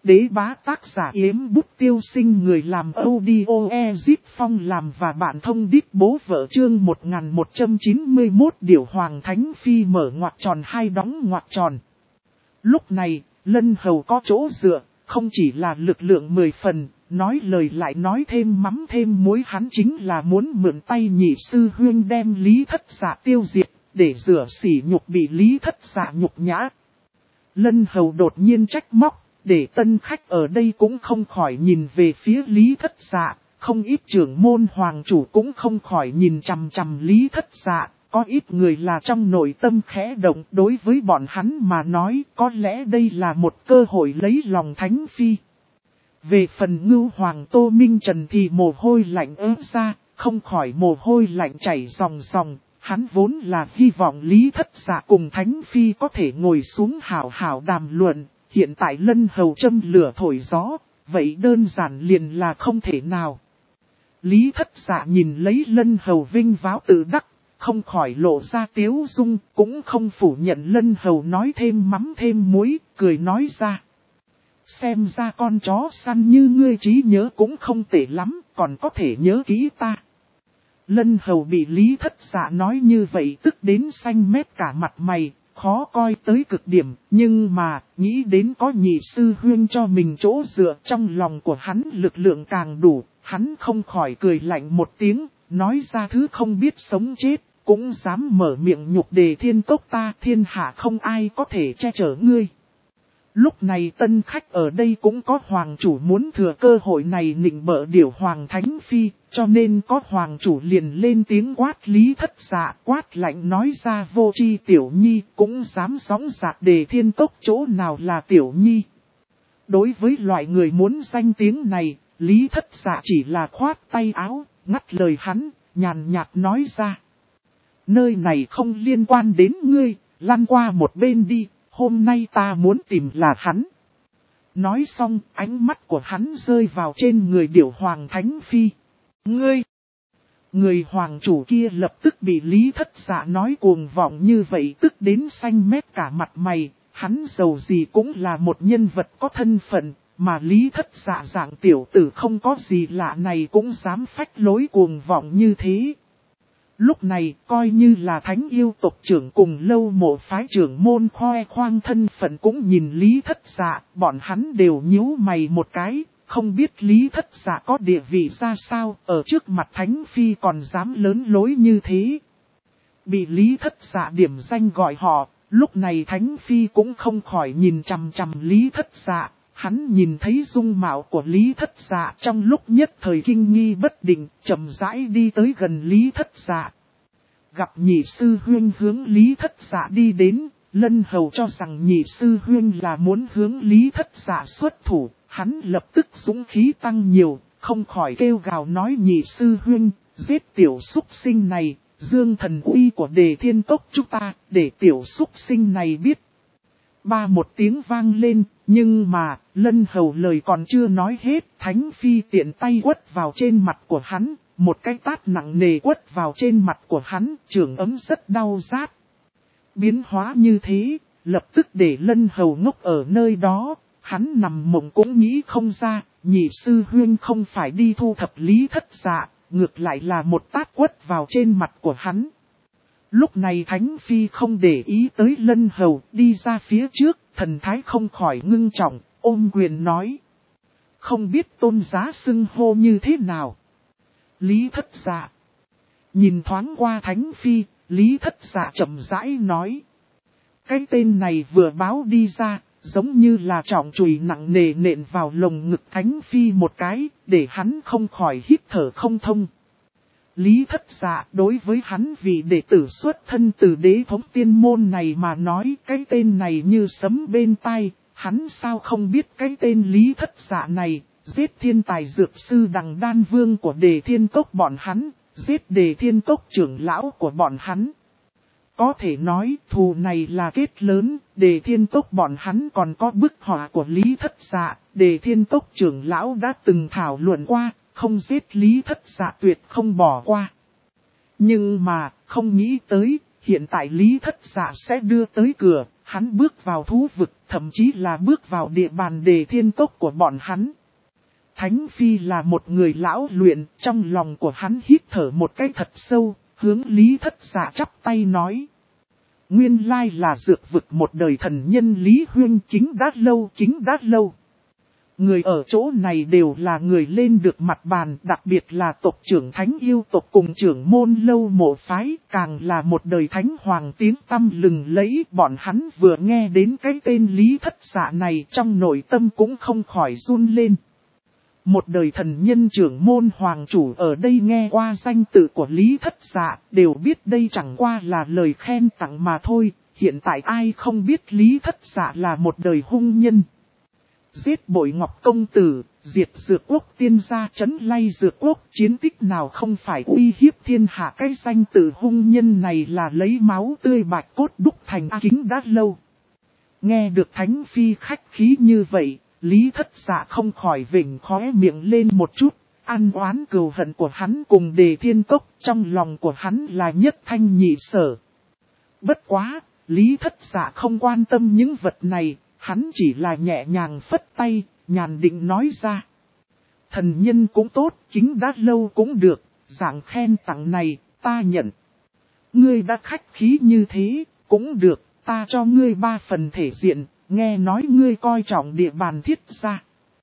Đế bá tác giả Yếm Bút Tiêu Sinh, người làm audio Ezip Phong làm và bạn thông đít bố vợ. Chương 1191 Điểu Hoàng Thánh Phi mở ngoặc tròn hai đóng ngoặc tròn. Lúc này, Lân Hầu có chỗ dựa, không chỉ là lực lượng 10 phần, nói lời lại nói thêm mắm thêm muối, hắn chính là muốn mượn tay nhị sư huynh đem Lý Thất Dạ tiêu diệt, để rửa sỉ nhục bị Lý Thất Dạ nhục nhã. Lân Hầu đột nhiên trách móc, để tân khách ở đây cũng không khỏi nhìn về phía Lý Thất Dạ, không ít trưởng môn hoàng chủ cũng không khỏi nhìn chằm chằm Lý Thất Dạ, có ít người là trong nội tâm khẽ động. Đối với bọn hắn mà nói, có lẽ đây là một cơ hội lấy lòng Thánh Phi. Về phần Ngưu Hoàng Tô Minh Trần thì mồ hôi lạnh ớt ra, không khỏi mồ hôi lạnh chảy ròng ròng. Hắn vốn là hy vọng Lý Thất Dạ cùng Thánh Phi có thể ngồi xuống hảo hảo đàm luận. Hiện tại Lân Hầu châm lửa thổi gió, vậy đơn giản liền là không thể nào. Lý Thất Dạ nhìn lấy Lân Hầu vinh váo tự đắc, không khỏi lộ ra tiếu dung, cũng không phủ nhận Lân Hầu nói thêm mắm thêm muối, cười nói ra. Xem ra con chó săn như ngươi trí nhớ cũng không tệ lắm, còn có thể nhớ kỹ ta. Lân Hầu bị Lý Thất Dạ nói như vậy tức đến xanh mét cả mặt mày, khó coi tới cực điểm, nhưng mà, nghĩ đến có nhị sư huynh cho mình chỗ dựa, trong lòng của hắn lực lượng càng đủ, hắn không khỏi cười lạnh một tiếng, nói ra thứ không biết sống chết, cũng dám mở miệng nhục Đề Thiên Cốc ta, thiên hạ không ai có thể che chở ngươi. Lúc này tân khách ở đây cũng có hoàng chủ muốn thừa cơ hội này nịnh bợ Điểu Hoàng Thánh Phi, cho nên có hoàng chủ liền lên tiếng quát Lý Thất Dạ, quát lạnh nói ra vô tri tiểu nhi, cũng dám sóng dạc Đề Thiên Cốc chỗ nào là tiểu nhi. Đối với loại người muốn danh tiếng này, Lý Thất Dạ chỉ là khoát tay áo, ngắt lời hắn, nhàn nhạt nói ra. Nơi này không liên quan đến ngươi, lăn qua một bên đi. Hôm nay ta muốn tìm là hắn. Nói xong, ánh mắt của hắn rơi vào trên người Điểu Hoàng Thánh Phi. Ngươi! Người hoàng chủ kia lập tức bị Lý Thất Dạ nói cuồng vọng như vậy tức đến xanh mét cả mặt mày. Hắn giàu gì cũng là một nhân vật có thân phận, mà Lý Thất Dạ dạng tiểu tử không có gì lạ này cũng dám phách lối cuồng vọng như thế. Lúc này, coi như là thánh yêu tộc trưởng cùng Lâu Mộ phái trưởng môn khoe khoang thân phận cũng nhìn Lý Thất Dạ, bọn hắn đều nhíu mày một cái, không biết Lý Thất Dạ có địa vị ra sao, ở trước mặt Thánh Phi còn dám lớn lối như thế. Bị Lý Thất Dạ điểm danh gọi họ, lúc này Thánh Phi cũng không khỏi nhìn chằm chằm Lý Thất Dạ. Hắn nhìn thấy dung mạo của Lý Thất Dạ trong lúc nhất thời kinh nghi bất định, chậm rãi đi tới gần Lý Thất Dạ. Gặp nhị sư huynh hướng Lý Thất Dạ đi đến, Lân Hầu cho rằng nhị sư huynh là muốn hướng Lý Thất Dạ xuất thủ, hắn lập tức dũng khí tăng nhiều, không khỏi kêu gào nói nhị sư huynh, giết tiểu súc sinh này, dương thần uy của Đề Thiên Cốc chúng ta, để tiểu súc sinh này biết. Ba một tiếng vang lên, nhưng mà, Lân Hầu lời còn chưa nói hết, Thánh Phi tiện tay quất vào trên mặt của hắn, một cái tát nặng nề quất vào trên mặt của hắn, trường ấm rất đau rát. Biến hóa như thế, lập tức để Lân Hầu ngốc ở nơi đó, hắn nằm mộng cũng nghĩ không ra, nhị sư huynh không phải đi thu thập Lý Thất Dạ, ngược lại là một tát quất vào trên mặt của hắn. Lúc này Thánh Phi không để ý tới Lân Hầu, đi ra phía trước, thần thái không khỏi ngưng trọng, ôm quyền nói. Không biết tôn giá xưng hô như thế nào? Lý Thất Dạ. Nhìn thoáng qua Thánh Phi, Lý Thất Dạ chậm rãi nói. Cái tên này vừa báo đi ra, giống như là trọng chùy nặng nề nện vào lồng ngực Thánh Phi một cái, để hắn không khỏi hít thở không thông. Lý Thất Dạ đối với hắn vì đệ tử xuất thân từ Đế Thống Tiên Môn này mà nói cái tên này như sấm bên tai, hắn sao không biết cái tên Lý Thất Dạ này, giết thiên tài dược sư Đằng Đan Vương của Đề Thiên Cốc bọn hắn, giết Đề Thiên Cốc trưởng lão của bọn hắn. Có thể nói thù này là kết lớn, Đề Thiên Cốc bọn hắn còn có bức họa của Lý Thất Dạ, Đề Thiên Cốc trưởng lão đã từng thảo luận qua. Không giết Lý Thất Dạ tuyệt không bỏ qua. Nhưng mà, không nghĩ tới, hiện tại Lý Thất Dạ sẽ đưa tới cửa, hắn bước vào thú vực, thậm chí là bước vào địa bàn Đề Thiên Cốc của bọn hắn. Thánh Phi là một người lão luyện, trong lòng của hắn hít thở một cái thật sâu, hướng Lý Thất Dạ chắp tay nói. Nguyên lai là dược vực một đời thần nhân Lý Huyên, kính đã lâu. Người ở chỗ này đều là người lên được mặt bàn, đặc biệt là tộc trưởng Thánh Yêu tộc cùng trưởng môn Lâu Mộ phái, càng là một đời thánh hoàng tiếng tăm lừng lẫy. Bọn hắn vừa nghe đến cái tên Lý Thất Dạ này, trong nội tâm cũng không khỏi run lên. Một đời thần nhân trưởng môn hoàng chủ ở đây nghe qua danh tự của Lý Thất Dạ, đều biết đây chẳng qua là lời khen tặng mà thôi. Hiện tại ai không biết Lý Thất Dạ là một đời hung nhân. Giết Bội Ngọc công tử, diệt Dược Quốc tiên gia, trấn lay Dược Quốc, chiến tích nào không phải uy hiếp thiên hạ. Cái danh tự hung nhân này là lấy máu tươi bạch cốt đúc thành. Kính đã lâu. Nghe được Thánh Phi khách khí như vậy, Lý Thất Dạ không khỏi vểnh khóe miệng lên một chút. Ăn oán cừu hận của hắn cùng Đề Thiên Cốc, trong lòng của hắn là nhất thanh nhị sở. Bất quá, Lý Thất Dạ không quan tâm những vật này. Hắn chỉ là nhẹ nhàng phất tay, nhàn định nói ra. Thần nhân cũng tốt, kính đã lâu cũng được, dạng khen tặng này, ta nhận. Ngươi đã khách khí như thế, cũng được, ta cho ngươi 3 phần thể diện, nghe nói ngươi coi trọng địa bàn Thiết gia.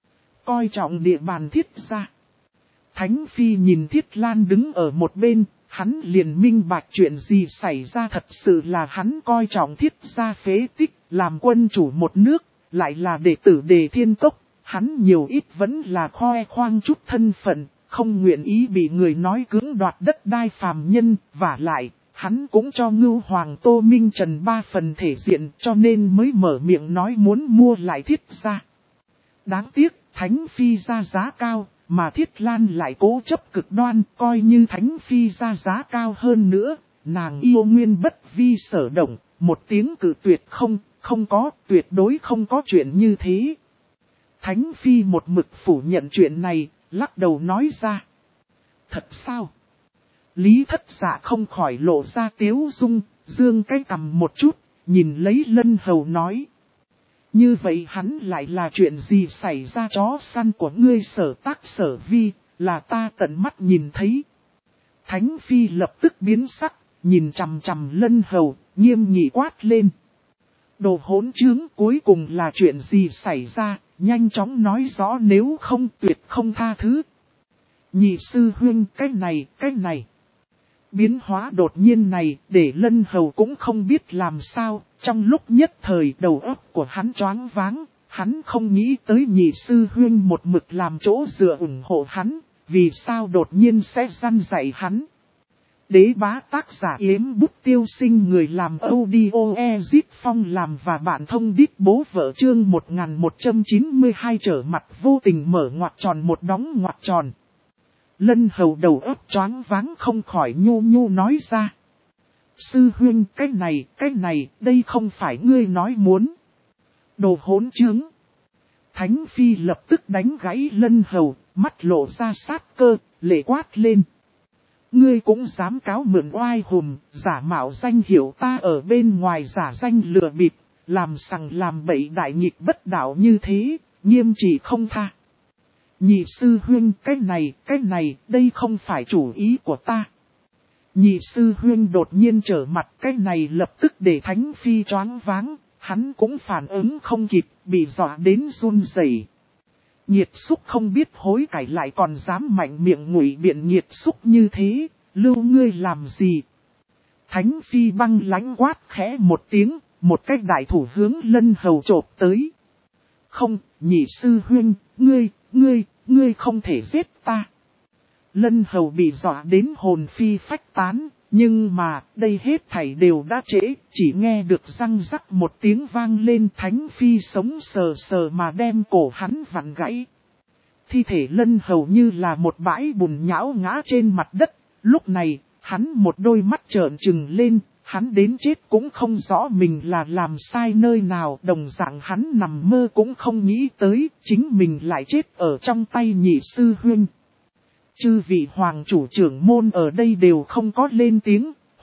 Coi trọng địa bàn Thiết gia. Thánh Phi nhìn Thiết Lan đứng ở một bên, hắn liền minh bạch chuyện gì xảy ra, thật sự là hắn coi trọng Thiết gia phế tích, làm quân chủ một nước, lại là đệ tử Đề Thiên Cốc, hắn nhiều ít vẫn là khoe khoang chút thân phận, không nguyện ý bị người nói cưỡng đoạt đất đai phàm nhân, vả lại, hắn cũng cho Ngưu Hoàng Tô Minh Trần 3 phần thể diện, cho nên mới mở miệng nói muốn mua lại Thiết gia. Đáng tiếc, Thánh Phi ra giá cao. Mà Thiết Lan lại cố chấp cực đoan, coi như Thánh Phi ra giá cao hơn nữa, nàng yêu nguyên bất vi sở động, một tiếng cự tuyệt không có, tuyệt đối không có chuyện như thế. Thánh Phi một mực phủ nhận chuyện này, lắc đầu nói ra. Thật sao? Lý Thất Dạ không khỏi lộ ra tiếu dung, dương cái cằm một chút, nhìn lấy Lân Hầu nói. Như vậy hắn lại là chuyện gì xảy ra, chó săn của ngươi Sở Tác Sở Vi, là ta tận mắt nhìn thấy. Thánh Phi lập tức biến sắc, nhìn chằm chằm Lân Hầu, nghiêm nghị quát lên. Đồ hỗn trướng, cuối cùng là chuyện gì xảy ra, nhanh chóng nói rõ, nếu không tuyệt không tha thứ. Nhị sư huynh, cái này. Biến hóa đột nhiên này, để Lân Hầu cũng không biết làm sao, trong lúc nhất thời đầu óc của hắn choáng váng, hắn không nghĩ tới nhị sư huynh một mực làm chỗ dựa ủng hộ hắn, vì sao đột nhiên sẽ răn dạy hắn. Đế bá tác giả Yếm Bút Tiêu Sinh, người làm audio Ezit Phong làm và bạn thông đít bố vợ chương 1192 trở mặt vô tình mở ngoặc tròn một đóng ngoặc tròn. Lân Hầu đầu óc choáng váng không khỏi nhô nhô nói ra. Sư huynh, cái này, đây không phải ngươi nói muốn. Đồ hỗn trướng. Thánh Phi lập tức đánh gãy Lân Hầu, mắt lộ ra sát cơ, lệ quát lên. Ngươi cũng dám cáo mượn oai hùm, giả mạo danh hiệu ta ở bên ngoài giả danh lừa bịp, làm sằng làm bậy đại nghịch bất đạo như thế, nghiêm trị không tha. Nhị sư huynh, cái này, đây không phải chủ ý của ta. Nhị sư huynh đột nhiên trở mặt, cái này lập tức để Thánh Phi choáng váng, hắn cũng phản ứng không kịp, bị dọa đến run rẩy. Nhiệt xúc không biết hối cải lại còn dám mạnh miệng ngụy biện nhiệt xúc như thế, lưu ngươi làm gì? Thánh Phi băng lãnh quát khẽ một tiếng, một cái đại thủ hướng Lân Hầu chộp tới. Không, nhị sư huynh, ngươi không thể giết ta. Lân Hầu bị dọa đến hồn phi phách tán, nhưng mà, đây hết thảy đều đã trễ, chỉ nghe được răng rắc một tiếng vang lên. Thánh Phi sống sờ sờ mà đem cổ hắn vặn gãy. Thi thể Lân Hầu như là một bãi bùn nhão ngã trên mặt đất, lúc này, hắn một đôi mắt trợn trừng lên, hắn đến chết cũng không rõ mình là làm sai nơi nào, đồng dạng hắn nằm mơ cũng không nghĩ tới, chính mình lại chết ở trong tay nhị sư huynh. Chư vị hoàng chủ trưởng môn ở đây đều không có lên tiếng,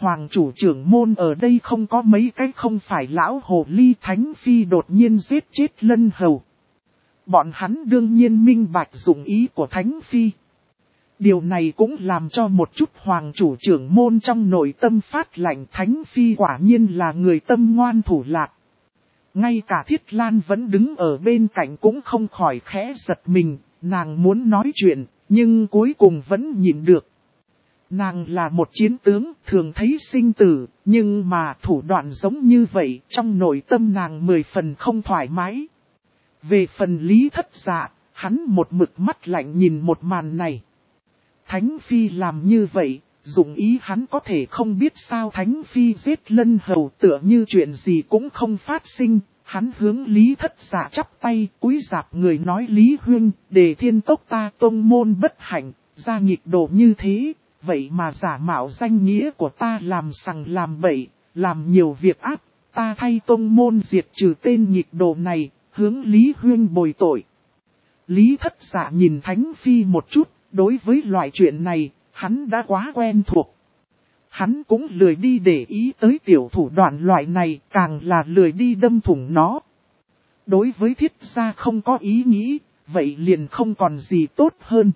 Hoàng chủ trưởng môn ở đây không có mấy cái không phải lão hồ ly Thánh Phi đột nhiên giết chết Lân Hầu. Bọn hắn đương nhiên minh bạch dụng ý của Thánh Phi. Điều này cũng làm cho một chút hoàng chủ trưởng môn trong nội tâm phát lạnh, Thánh Phi quả nhiên là người tâm ngoan thủ lạc. Ngay cả Thiết Lan vẫn đứng ở bên cạnh cũng không khỏi khẽ giật mình, nàng muốn nói chuyện, nhưng cuối cùng vẫn nhịn được. Nàng là một chiến tướng, thường thấy sinh tử, nhưng mà thủ đoạn giống như vậy, trong nội tâm nàng 10 phần không thoải mái. Về phần Lý Thất Dạ, hắn một mực mắt lạnh nhìn một màn này. Thánh Phi làm như vậy, dụng ý hắn có thể không biết sao Thánh Phi giết Lân Hầu tựa như chuyện gì cũng không phát sinh. Hắn hướng Lý Thất Dạ chắp tay, cúi rạp người nói Lý Huynh, Đề Thiên Tốc ta tông môn bất hạnh, ra nghịch độ như thế, vậy mà giả mạo danh nghĩa của ta làm sằng làm bậy, làm nhiều việc ác, ta thay tông môn diệt trừ tên nghịch độ này, hướng Lý Huynh bồi tội. Lý Thất Dạ nhìn Thánh Phi một chút, đối với loại chuyện này, hắn đã quá quen thuộc. Hắn cũng lười đi để ý tới tiểu thủ đoạn loại này, càng là lười đi đâm thủng nó. Đối với Thiết gia không có ý nghĩ, vậy liền không còn gì tốt hơn.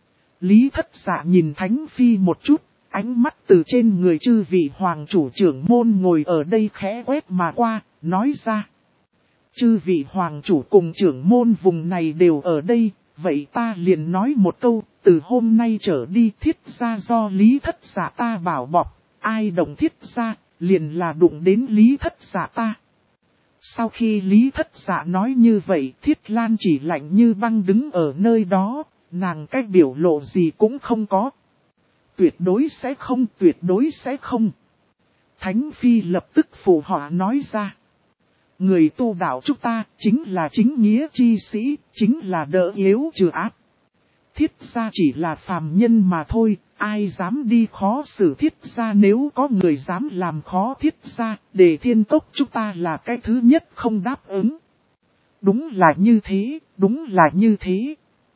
Lý Thất Dạ nhìn Thánh Phi một chút, ánh mắt từ trên người chư vị hoàng chủ trưởng môn ngồi ở đây khẽ quét mà qua, nói ra. Chư vị hoàng chủ cùng trưởng môn vùng này đều ở đây, vậy ta liền nói một câu, từ hôm nay trở đi Thiết gia do Lý Thất Dạ ta bảo bọc, ai động Thiết gia, liền là đụng đến Lý Thất Dạ ta. Sau khi Lý Thất Dạ nói như vậy, Thiết Lan chỉ lạnh như băng đứng ở nơi đó, nàng cách biểu lộ gì cũng không có. Tuyệt đối sẽ không, tuyệt đối sẽ không. Thánh Phi lập tức phụ họa nói ra. Người tu đạo chúng ta chính là chính nghĩa chi sĩ, chính là đỡ yếu trừ ác. Thiết gia chỉ là phàm nhân mà thôi, ai dám đi khó xử Thiết gia, nếu có người dám làm khó Thiết gia, Đề Thiên Tốc chúng ta là cái thứ nhất không đáp ứng. Đúng là như thế, đúng là như thế.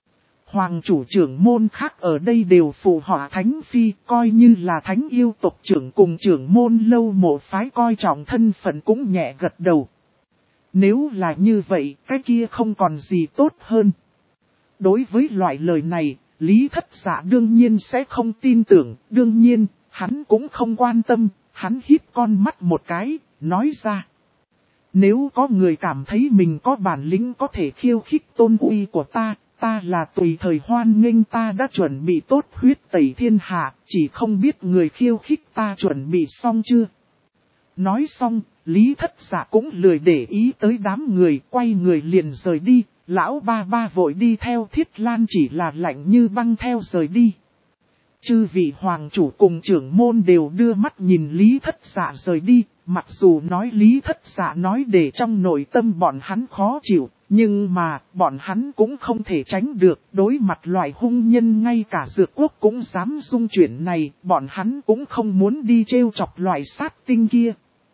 Hoàng chủ trưởng môn khác ở đây đều phụ họa Thánh Phi, coi như là Thánh yêu tộc trưởng cùng trưởng môn lâu mộ phái coi trọng thân phận cũng nhẹ gật đầu. Nếu là như vậy, cái kia không còn gì tốt hơn. Đối với loại lời này, Lý Thất Dạ đương nhiên sẽ không tin tưởng, đương nhiên, hắn cũng không quan tâm, hắn híp con mắt một cái, nói ra. Nếu có người cảm thấy mình có bản lĩnh có thể khiêu khích tôn uy của ta là tùy thời hoan nghênh, ta đã chuẩn bị tốt huyết tẩy thiên hạ, chỉ không biết người khiêu khích ta chuẩn bị xong chưa. Nói xong, Lý Thất Dạ cũng lười để ý tới đám người, quay người liền rời đi, lão ba vội đi theo, Thiết Lan chỉ là lạnh như băng theo rời đi. Chư vị hoàng chủ cùng trưởng môn đều đưa mắt nhìn Lý Thất Dạ rời đi, mặc dù nói Lý Thất Dạ nói để trong nội tâm bọn hắn khó chịu, nhưng mà bọn hắn cũng không thể tránh được, đối mặt loại hung nhân ngay cả Dược Quốc cũng dám dung chuyển này, bọn hắn cũng không muốn đi trêu chọc loại sát tinh kia.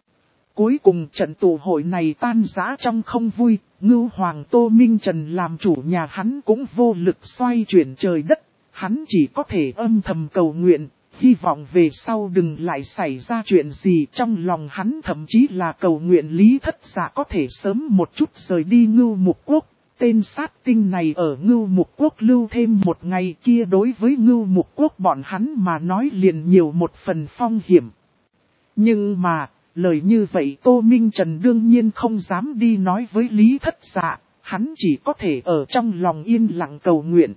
Cuối cùng trận tụ hội này tan rã trong không vui, Ngưu Hoàng Tô Minh Trần làm chủ nhà hắn cũng vô lực xoay chuyển trời đất, hắn chỉ có thể âm thầm cầu nguyện, hy vọng về sau đừng lại xảy ra chuyện gì. Trong lòng hắn thậm chí là cầu nguyện Lý Thất Dạ có thể sớm một chút rời đi Ngưu Mục Quốc, tên sát tinh này ở Ngưu Mục Quốc lưu thêm một ngày kia đối với Ngưu Mục Quốc bọn hắn mà nói liền nhiều một phần phong hiểm. Nhưng mà, lời như vậy Tô Minh Trần đương nhiên không dám đi nói với Lý Thất Dạ, hắn chỉ có thể ở trong lòng yên lặng cầu nguyện.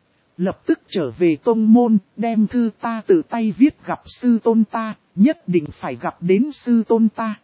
Lập tức trở về tông môn, đem thư ta tự tay viết gặp sư tôn ta, nhất định phải gặp đến sư tôn ta.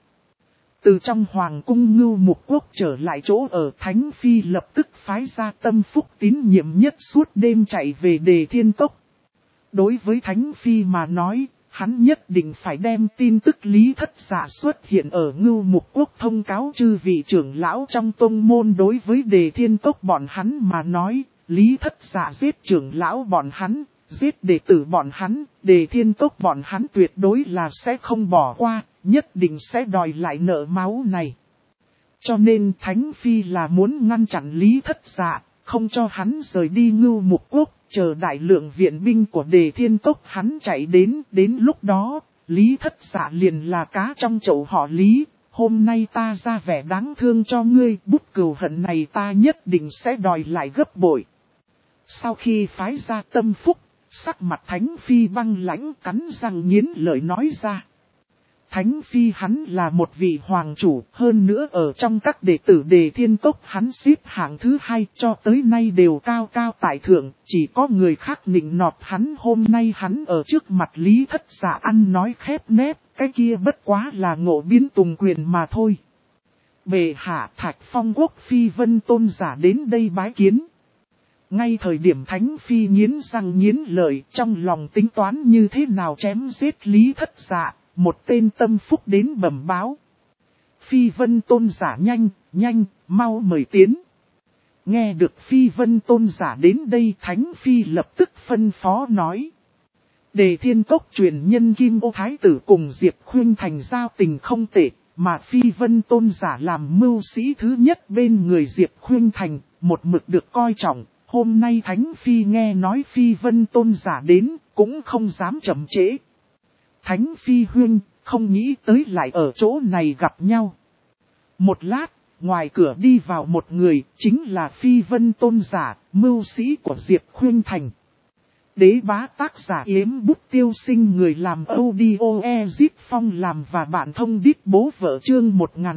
Từ trong hoàng cung Ngưu Mục Quốc trở lại chỗ ở, Thánh Phi lập tức phái ra Tâm Phúc tín nhiệm nhất suốt đêm chạy về Đề Thiên Tốc. Đối với Thánh Phi mà nói, hắn nhất định phải đem tin tức Lý Thất Dạ xuất hiện ở Ngưu Mục Quốc thông cáo chư vị trưởng lão trong tông môn. Đối với Đề Thiên Tốc bọn hắn mà nói, Lý Thất Dạ giết trưởng lão bọn hắn, giết đệ tử bọn hắn, Đề Thiên Tốc bọn hắn tuyệt đối là sẽ không bỏ qua, nhất định sẽ đòi lại nợ máu này. Cho nên Thánh Phi là muốn ngăn chặn Lý Thất Dạ, không cho hắn rời đi Ngưu Mục Quốc, chờ đại lượng viện binh của Đề Thiên Tốc hắn chạy đến lúc đó, Lý Thất Dạ liền là cá trong chậu họ Lý, hôm nay ta ra vẻ đáng thương cho ngươi, bút cừu hận này ta nhất định sẽ đòi lại gấp bội. Sau khi phái ra Tâm Phúc, sắc mặt Thánh Phi băng lãnh cắn răng nghiến lợi nói ra. Thánh Phi hắn là một vị hoàng chủ, hơn nữa ở trong các đệ tử Đề Thiên Cốc hắn xếp hạng thứ 2 cho tới nay đều cao cao tại thượng, chỉ có người khác nịnh nọt hắn, hôm nay hắn ở trước mặt Lý Thất Dạ ăn nói khép nép, cái kia bất quá là ngộ biến tùng quyền mà thôi. Bệ hạ Thạch Phong Quốc Phi Vân Tôn giả đến đây bái kiến. Ngay thời điểm Thánh Phi nghiến răng nghiến lợi, trong lòng tính toán như thế nào chém giết Lý Thất Dạ, một tên Tâm Phúc đến bẩm báo. Phi Vân Tôn giả nhanh, mau mời tiến. Nghe được Phi Vân Tôn giả đến đây, Thánh Phi lập tức phân phó nói. Đề Thiên Cốc truyền nhân Kim Ô Thái tử cùng Diệp Khuynh Thành giao tình không tệ, mà Phi Vân Tôn giả làm mưu sĩ thứ nhất bên người Diệp Khuynh Thành, một mực được coi trọng. Hôm nay Thánh Phi nghe nói Phi Vân Tôn giả đến, cũng không dám chậm trễ. Thánh Phi huynh, không nghĩ tới lại ở chỗ này gặp nhau. Một lát, ngoài cửa đi vào một người, chính là Phi Vân Tôn giả, mưu sĩ của Diệp Khuynh Thành. Đế bá tác giả Yếm Bút Tiêu Sinh, người làm audio Ezip Phong làm và bạn thông đít bố vợ chương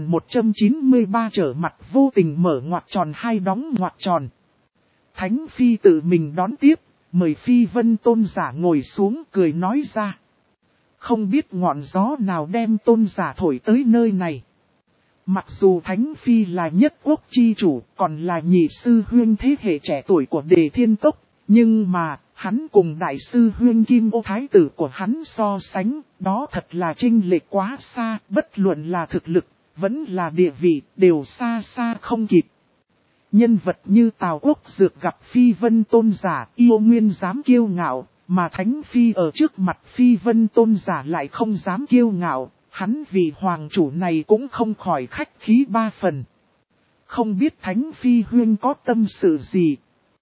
1193 trở mặt vô tình mở ngoặc tròn hai đóng ngoặc tròn. Thánh Phi tự mình đón tiếp, mời Phi Vân Tôn giả ngồi xuống cười nói ra. Không biết ngọn gió nào đem Tôn giả thổi tới nơi này. Mặc dù Thánh Phi là nhất quốc chi chủ, còn là nhị sư huynh thế hệ trẻ tuổi của Đề Thiên Cốc, nhưng mà, hắn cùng đại sư huynh Kim Ô Thái tử của hắn so sánh, đó thật là chênh lệch quá xa, bất luận là thực lực, vẫn là địa vị, đều xa xa không kịp. Nhân vật như Tào Quốc Dược gặp Phi Vân Tôn giả yêu nguyên dám kiêu ngạo, mà Thánh Phi ở trước mặt Phi Vân Tôn giả lại không dám kiêu ngạo, hắn vì hoàng chủ này cũng không khỏi khách khí ba phần. Không biết Thánh Phi huyên có tâm sự gì?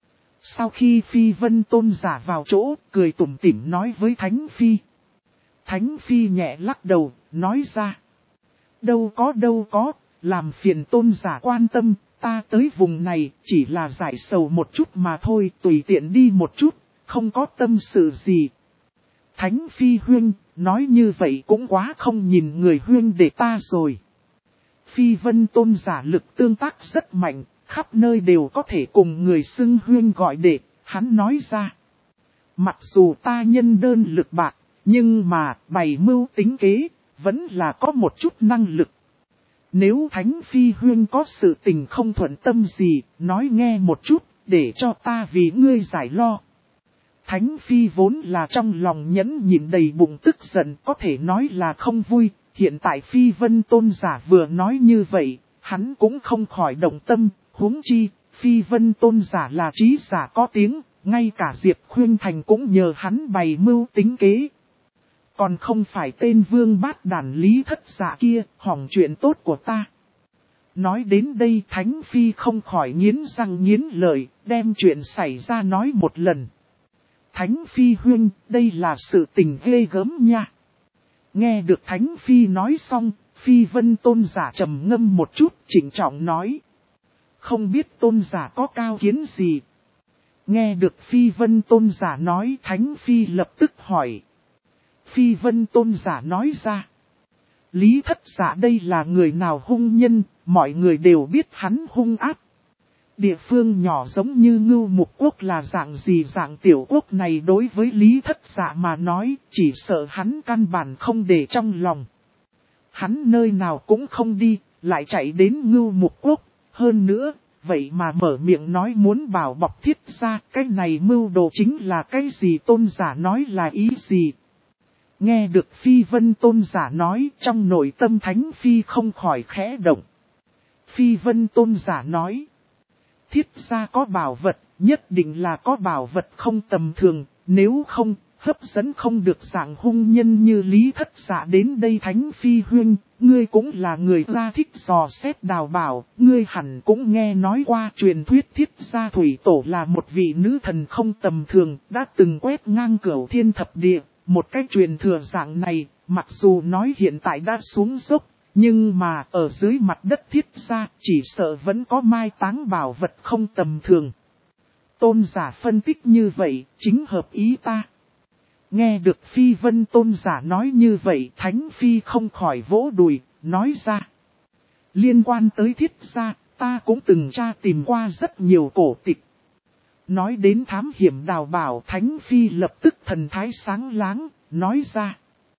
Sau khi Phi Vân Tôn giả vào chỗ, cười tủm tỉm nói với Thánh Phi. Thánh Phi nhẹ lắc đầu, nói ra. Đâu có, làm phiền Tôn giả quan tâm, ta tới vùng này chỉ là giải sầu một chút mà thôi, tùy tiện đi một chút, không có tâm sự gì. Thánh Phi huyên, nói như vậy cũng quá không nhìn người huyên để ta rồi. Phi Vân Tôn giả lực tương tác rất mạnh, khắp nơi đều có thể cùng người xưng huyên gọi đệ, hắn nói ra. Mặc dù ta nhân đơn lực bạc, nhưng mà bày mưu tính kế, vẫn là có một chút năng lực. Nếu Thánh Phi huyên có sự tình không thuận tâm gì, nói nghe một chút, để cho ta vì ngươi giải lo. Thánh Phi vốn là trong lòng nhẫn nhịn đầy bụng tức giận, có thể nói là không vui. Hiện tại Phi Vân Tôn giả vừa nói như vậy, hắn cũng không khỏi động tâm, huống chi, Phi Vân Tôn giả là trí giả có tiếng, ngay cả Diệp Khuynh Thành cũng nhờ hắn bày mưu tính kế. Còn không phải tên vương bát đàn Lý Thất Dạ kia, hỏng chuyện tốt của ta. Nói đến đây Thánh Phi không khỏi nghiến răng nghiến lợi, đem chuyện xảy ra nói một lần. Thánh Phi huynh, đây là sự tình ghê gớm nha. Nghe được Thánh Phi nói xong, Phi Vân Tôn giả trầm ngâm một chút, chỉnh trọng nói. Không biết Tôn giả có cao kiến gì? Nghe được Phi Vân Tôn giả nói, Thánh Phi lập tức hỏi. Phi Vân Tôn giả nói ra. Lý Thất Dạ đây là người nào hung nhân, mọi người đều biết hắn hung ác. Địa phương nhỏ giống như Ngưu Mục Quốc là dạng gì, dạng tiểu quốc này đối với Lý Thất Dạ mà nói, chỉ sợ hắn căn bản không để trong lòng. Hắn nơi nào cũng không đi, lại chạy đến Ngưu Mục Quốc, hơn nữa, vậy mà mở miệng nói muốn bảo bọc Thiết Gia, cái này mưu đồ chính là cái gì? Tôn giả nói là ý gì? Nghe được Phi Vân Tôn giả nói, trong nội tâm Thánh Phi không khỏi khẽ động. Phi Vân Tôn giả nói. Thiết Gia có bảo vật, nhất định là có bảo vật không tầm thường, nếu không, hấp dẫn không được dạng hung nhân như Lý Thất Dạ đến đây. Thánh Phi huynh, ngươi cũng là người ta thích dò xét đào bảo, ngươi hẳn cũng nghe nói qua truyền thuyết Thiết Gia Thủy Tổ là một vị nữ thần không tầm thường, đã từng quét ngang cửu thiên thập địa, một cách truyền thừa dạng này, mặc dù nói hiện tại đã xuống dốc, nhưng mà ở dưới mặt đất Thiết gia chỉ sợ vẫn có mai táng bảo vật không tầm thường. Tôn giả phân tích như vậy, chính hợp ý ta. Nghe được Phi Vân tôn giả nói như vậy, Thánh Phi không khỏi vỗ đùi, nói ra. Liên quan tới Thiết gia, ta cũng từng tra tìm qua rất nhiều cổ tịch. Nói đến thám hiểm đào bảo, Thánh Phi lập tức thần thái sáng láng, nói ra.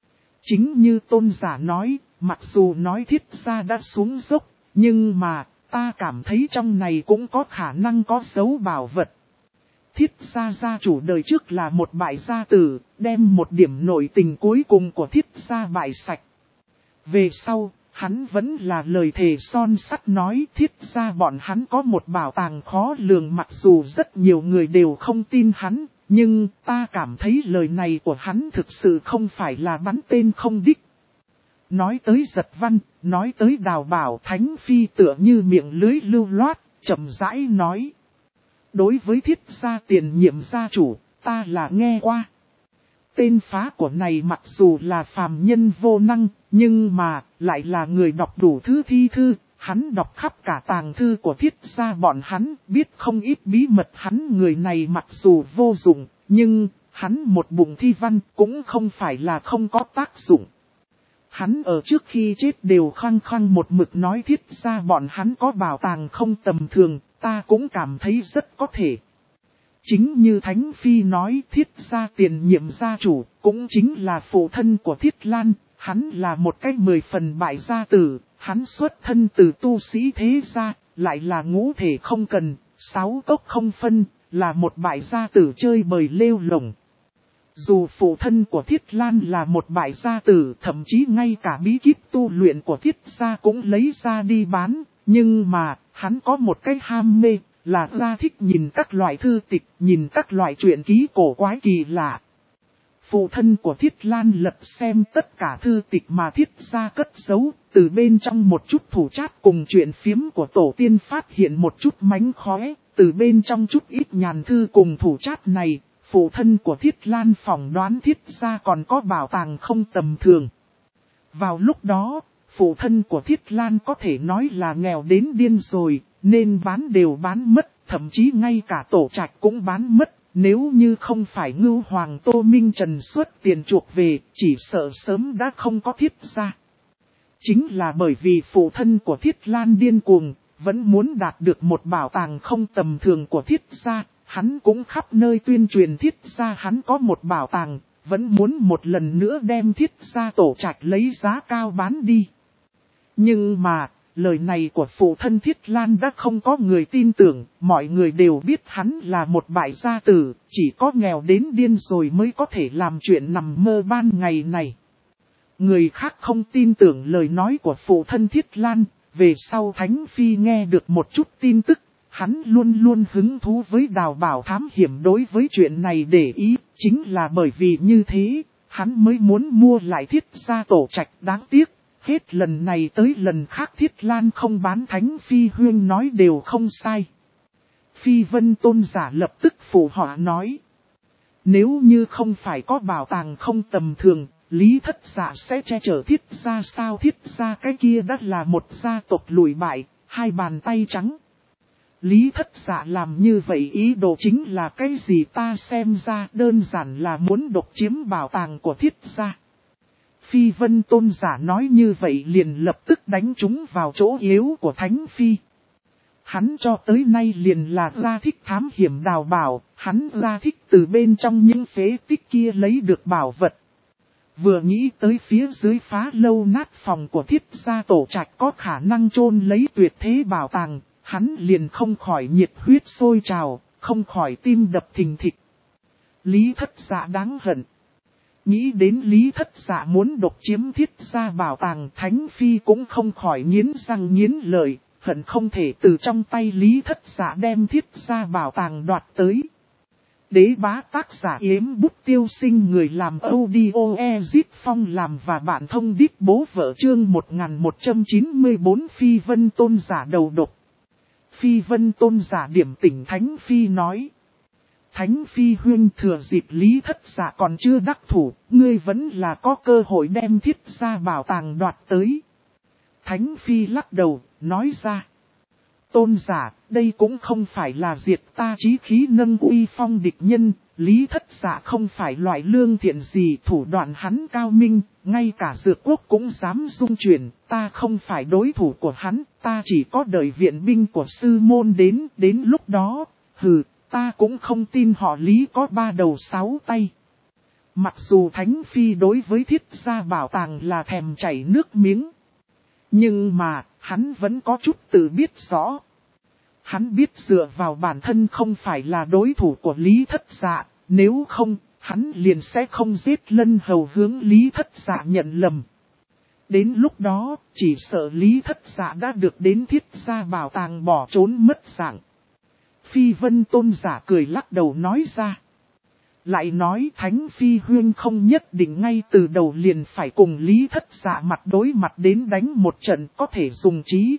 Chính như tôn giả nói, mặc dù nói Thiết gia đã xuống dốc, nhưng mà ta cảm thấy trong này cũng có khả năng có dấu bảo vật. Thiết gia gia chủ đời trước là một bại gia tử, đem một điểm nội tình cuối cùng của Thiết gia bại sạch. Về sau, hắn vẫn là lời thề son sắt nói Thiết gia bọn hắn có một bảo tàng khó lường, mặc dù rất nhiều người đều không tin hắn, nhưng ta cảm thấy lời này của hắn thực sự không phải là bắn tên không đích. Nói tới giật văn, nói tới đào bảo, Thánh Phi tựa như miệng lưới lưu loát, chậm rãi nói. Đối với Thiết gia tiền nhiệm gia chủ, ta là nghe qua. Tên phá của này mặc dù là phàm nhân vô năng, nhưng mà lại là người đọc đủ thứ thi thư. Hắn đọc khắp cả tàng thư của Thiết gia bọn hắn, biết không ít bí mật. Hắn người này mặc dù vô dụng, nhưng hắn một bụng thi văn cũng không phải là không có tác dụng. Hắn ở trước khi chết đều khăng khăng một mực nói Thiết gia bọn hắn có bảo tàng không tầm thường, ta cũng cảm thấy rất có thể. Chính như Thánh Phi nói, Thiết gia tiền nhiệm gia chủ, cũng chính là phụ thân của Thiết Lan, hắn là một cái 10 phần bại gia tử, hắn xuất thân từ tu sĩ thế gia, lại là ngũ thể không cần, 6 cốc không phân, là một bại gia tử chơi bời lêu lổng. Dù phụ thân của Thiết Lan là một bại gia tử, thậm chí ngay cả bí kíp tu luyện của Thiết gia cũng lấy ra đi bán, nhưng mà, hắn có một cái ham mê, là ra thích nhìn các loại thư tịch, nhìn các loại truyện ký cổ quái kỳ lạ. Phụ thân của Thiết Lan lật xem tất cả thư tịch mà Thiết gia cất giấu, từ bên trong một chút thủ chát cùng chuyện phiếm của tổ tiên phát hiện một chút mánh khóe, từ bên trong chút ít nhàn thư cùng thủ chát này, phụ thân của Thiết Lan phỏng đoán Thiết gia còn có bảo tàng không tầm thường. Vào lúc đó, phụ thân của Thiết Lan có thể nói là nghèo đến điên rồi, nên bán đều bán mất, thậm chí ngay cả tổ trạch cũng bán mất. Nếu như không phải Ngưu Hoàng Tô Minh Trần xuất tiền chuộc về, chỉ sợ sớm đã không có Thiết gia. Chính là bởi vì phụ thân của Thiết Lan điên cuồng, vẫn muốn đạt được một bảo tàng không tầm thường của Thiết gia, hắn cũng khắp nơi tuyên truyền Thiết gia hắn có một bảo tàng, vẫn muốn một lần nữa đem Thiết gia tổ trạch lấy giá cao bán đi. Nhưng mà, lời này của phụ thân Thiết Lan đã không có người tin tưởng, mọi người đều biết hắn là một bại gia tử, chỉ có nghèo đến điên rồi mới có thể làm chuyện nằm mơ ban ngày này. Người khác không tin tưởng lời nói của phụ thân Thiết Lan, về sau Thánh Phi nghe được một chút tin tức, hắn luôn luôn hứng thú với đào bảo thám hiểm đối với chuyện này để ý, chính là bởi vì như thế, hắn mới muốn mua lại Thiết gia tổ trạch đáng tiếc. Hết lần này tới lần khác Thiết Lan không bán, Thánh Phi huyên nói đều không sai. Phi Vân tôn giả lập tức phụ họa nói. Nếu như không phải có bảo tàng không tầm thường, Lý Thất Dạ sẽ che chở Thiết gia sao? Thiết gia cái kia đã là một gia tộc lùi bại, hai bàn tay trắng. Lý Thất Dạ làm như vậy ý đồ chính là cái gì? Ta xem ra đơn giản là muốn độc chiếm bảo tàng của Thiết gia. Phi Vân tôn giả nói như vậy liền lập tức đánh trúng vào chỗ yếu của Thánh Phi. Hắn cho tới nay liền là ra thích thám hiểm đào bảo, hắn ra thích từ bên trong những phế tích kia lấy được bảo vật. Vừa nghĩ tới phía dưới phá lâu nát phòng của Thiết gia tổ trạch có khả năng chôn lấy tuyệt thế bảo tàng, hắn liền không khỏi nhiệt huyết sôi trào, không khỏi tim đập thình thịch. Lý Thất Dạ đáng hận. Nghĩ đến Lý Thất Dạ muốn độc chiếm Thiết gia bảo tàng, Thánh Phi cũng không khỏi nghiến răng nghiến lợi, hận không thể từ trong tay Lý Thất Dạ đem Thiết gia bảo tàng đoạt tới. Đế bá tác giả Yếm Bút Tiêu Sinh, người làm audio Ezit Phong làm và bạn thông đít bố vợ, chương 1194. Phi Vân tôn giả đầu độc. Phi Vân tôn giả điểm tỉnh Thánh Phi nói. Thánh Phi huynh thừa dịp Lý Thất Dạ còn chưa đắc thủ, ngươi vẫn là có cơ hội đem Thiết Gia bảo tàng đoạt tới. Thánh Phi lắc đầu, nói ra. Tôn giả, đây cũng không phải là diệt ta chí khí nâng uy phong địch nhân, Lý Thất Dạ không phải loại lương thiện gì, thủ đoạn hắn cao minh, ngay cả Dược Quốc cũng dám dung chuyển, ta không phải đối thủ của hắn, ta chỉ có đợi viện binh của sư môn đến lúc đó, ta cũng không tin họ Lý có 3 đầu 6 tay. Mặc dù Thánh Phi đối với Thiết Gia bảo tàng là thèm chảy nước miếng, nhưng mà, hắn vẫn có chút tự biết rõ. Hắn biết dựa vào bản thân không phải là đối thủ của Lý Thất Dạ, nếu không, hắn liền sẽ không giết Lân Hầu hướng Lý Thất Dạ nhận lầm. Đến lúc đó, chỉ sợ Lý Thất Dạ đã được đến Thiết Gia bảo tàng bỏ trốn mất dạng. Phi Vân Tôn giả cười lắc đầu nói ra. Lại nói Thánh Phi huynh không nhất định ngay từ đầu liền phải cùng Lý Thất Dạ mặt đối mặt đến đánh một trận, có thể dùng trí.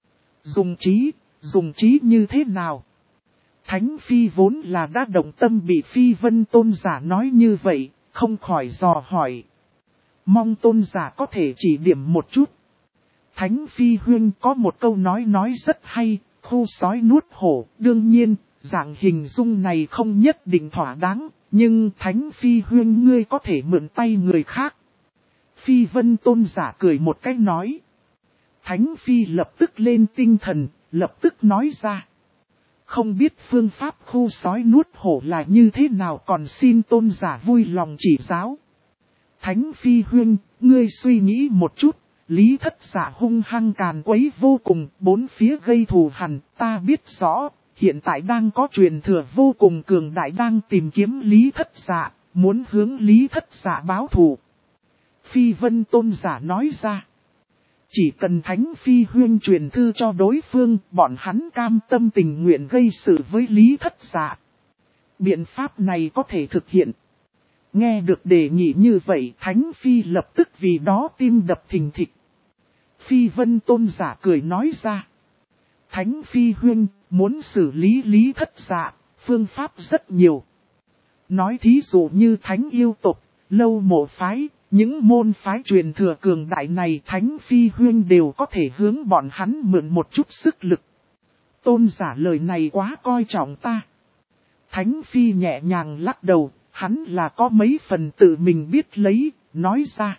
Dùng trí như thế nào? Thánh Phi vốn là đã động tâm bị Phi Vân Tôn giả nói như vậy, không khỏi dò hỏi. Mong Tôn giả có thể chỉ điểm một chút. Thánh Phi huynh có một câu nói rất hay, khu sói nuốt hổ, đương nhiên, dạng hình dung này không nhất định thỏa đáng, nhưng Thánh Phi huynh ngươi có thể mượn tay người khác. Phi Vân Tôn giả cười một cách nói. Thánh Phi lập tức lên tinh thần, lập tức nói ra. Không biết phương pháp khu sói nuốt hổ là như thế nào, còn xin Tôn giả vui lòng chỉ giáo. Thánh Phi huynh, ngươi suy nghĩ một chút. Lý Thất Dạ hung hăng càn quấy vô cùng, bốn phía gây thù hằn, ta biết rõ, hiện tại đang có truyền thừa vô cùng cường đại đang tìm kiếm Lý Thất Dạ, muốn hướng Lý Thất Dạ báo thù. Phi Vân Tôn giả nói ra, chỉ cần Thánh Phi huynh truyền thư cho đối phương, bọn hắn cam tâm tình nguyện gây sự với Lý Thất Dạ. Biện pháp này có thể thực hiện. Nghe được đề nghị như vậy, Thánh Phi lập tức vì đó tim đập thình thịch. Phi Vân Tôn giả cười nói ra. Thánh Phi huynh, muốn xử lý Lý Thất Dạ, phương pháp rất nhiều. Nói thí dụ như Thánh Yêu Tộc, Lâu Mộ Phái, những môn phái truyền thừa cường đại này Thánh Phi huynh đều có thể hướng bọn hắn mượn một chút sức lực. Tôn giả lời này quá coi trọng ta. Thánh Phi nhẹ nhàng lắc đầu, hắn là có mấy phần tự mình biết lấy, nói ra.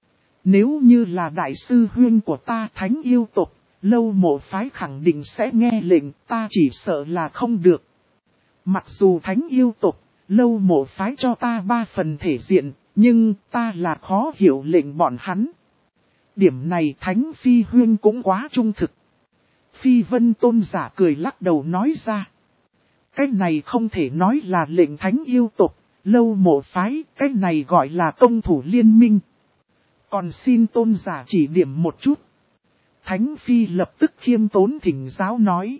Nếu như là đại sư huynh của ta Thánh Yêu Tộc, Lâu Mộ Phái khẳng định sẽ nghe lệnh, ta chỉ sợ là không được. Mặc dù Thánh Yêu Tộc, Lâu Mộ Phái cho ta 3 phần thể diện, nhưng ta là khó hiểu lệnh bọn hắn. Điểm này Thánh Phi huynh cũng quá trung thực. Phi Vân Tôn giả cười lắc đầu nói ra. Cái này không thể nói là lệnh Thánh Yêu Tộc, Lâu Mộ Phái, cái này gọi là công thủ liên minh. Còn xin Tôn giả chỉ điểm một chút. Thánh Phi lập tức khiêm tốn thỉnh giáo nói.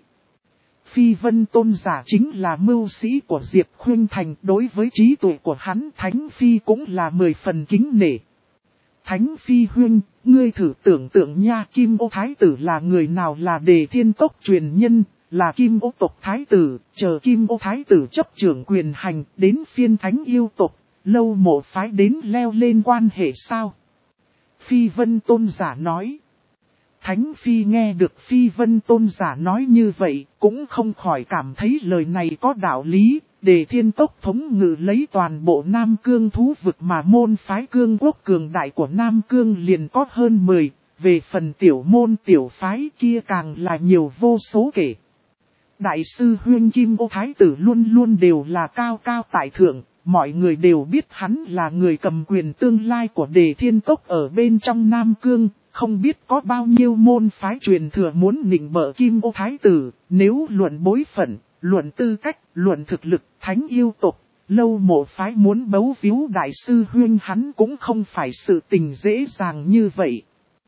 Phi Vân Tôn giả chính là mưu sĩ của Diệp Khuynh Thành, đối với trí tuệ của hắn Thánh Phi cũng là 10 phần kính nể. Thánh Phi huynh, ngươi thử tưởng tượng nha, Kim Ô Thái tử là người nào, là Đề Thiên Tốc truyền nhân, là Kim Ô tộc Thái tử, chờ Kim Ô Thái tử chấp trưởng quyền hành, đến phiên Thánh Yêu tộc, Lâu Mộ Phái đến leo lên quan hệ sao? Phi Vân Tôn giả nói. Thánh Phi nghe được Phi Vân Tôn giả nói như vậy, cũng không khỏi cảm thấy lời này có đạo lý. Đề Thiên Tốc thống ngự lấy toàn bộ Nam Cương thú vực, mà môn phái cương quốc cường đại của Nam Cương liền có hơn 10, về phần tiểu môn tiểu phái kia càng là nhiều vô số kể. Đại sư huynh Kim Ô Thái tử luôn luôn đều là cao cao tại thượng, mọi người đều biết hắn là người cầm quyền tương lai của Đề Thiên Tốc ở bên trong Nam Cương. Không biết có bao nhiêu môn phái truyền thừa muốn nịnh bợ Kim Ô Thái tử, nếu luận bối phận, luận tư cách, luận thực lực, Thánh Yêu tộc, Lâu Mộ Phái muốn bấu víu đại sư huynh hắn cũng không phải sự tình dễ dàng như vậy.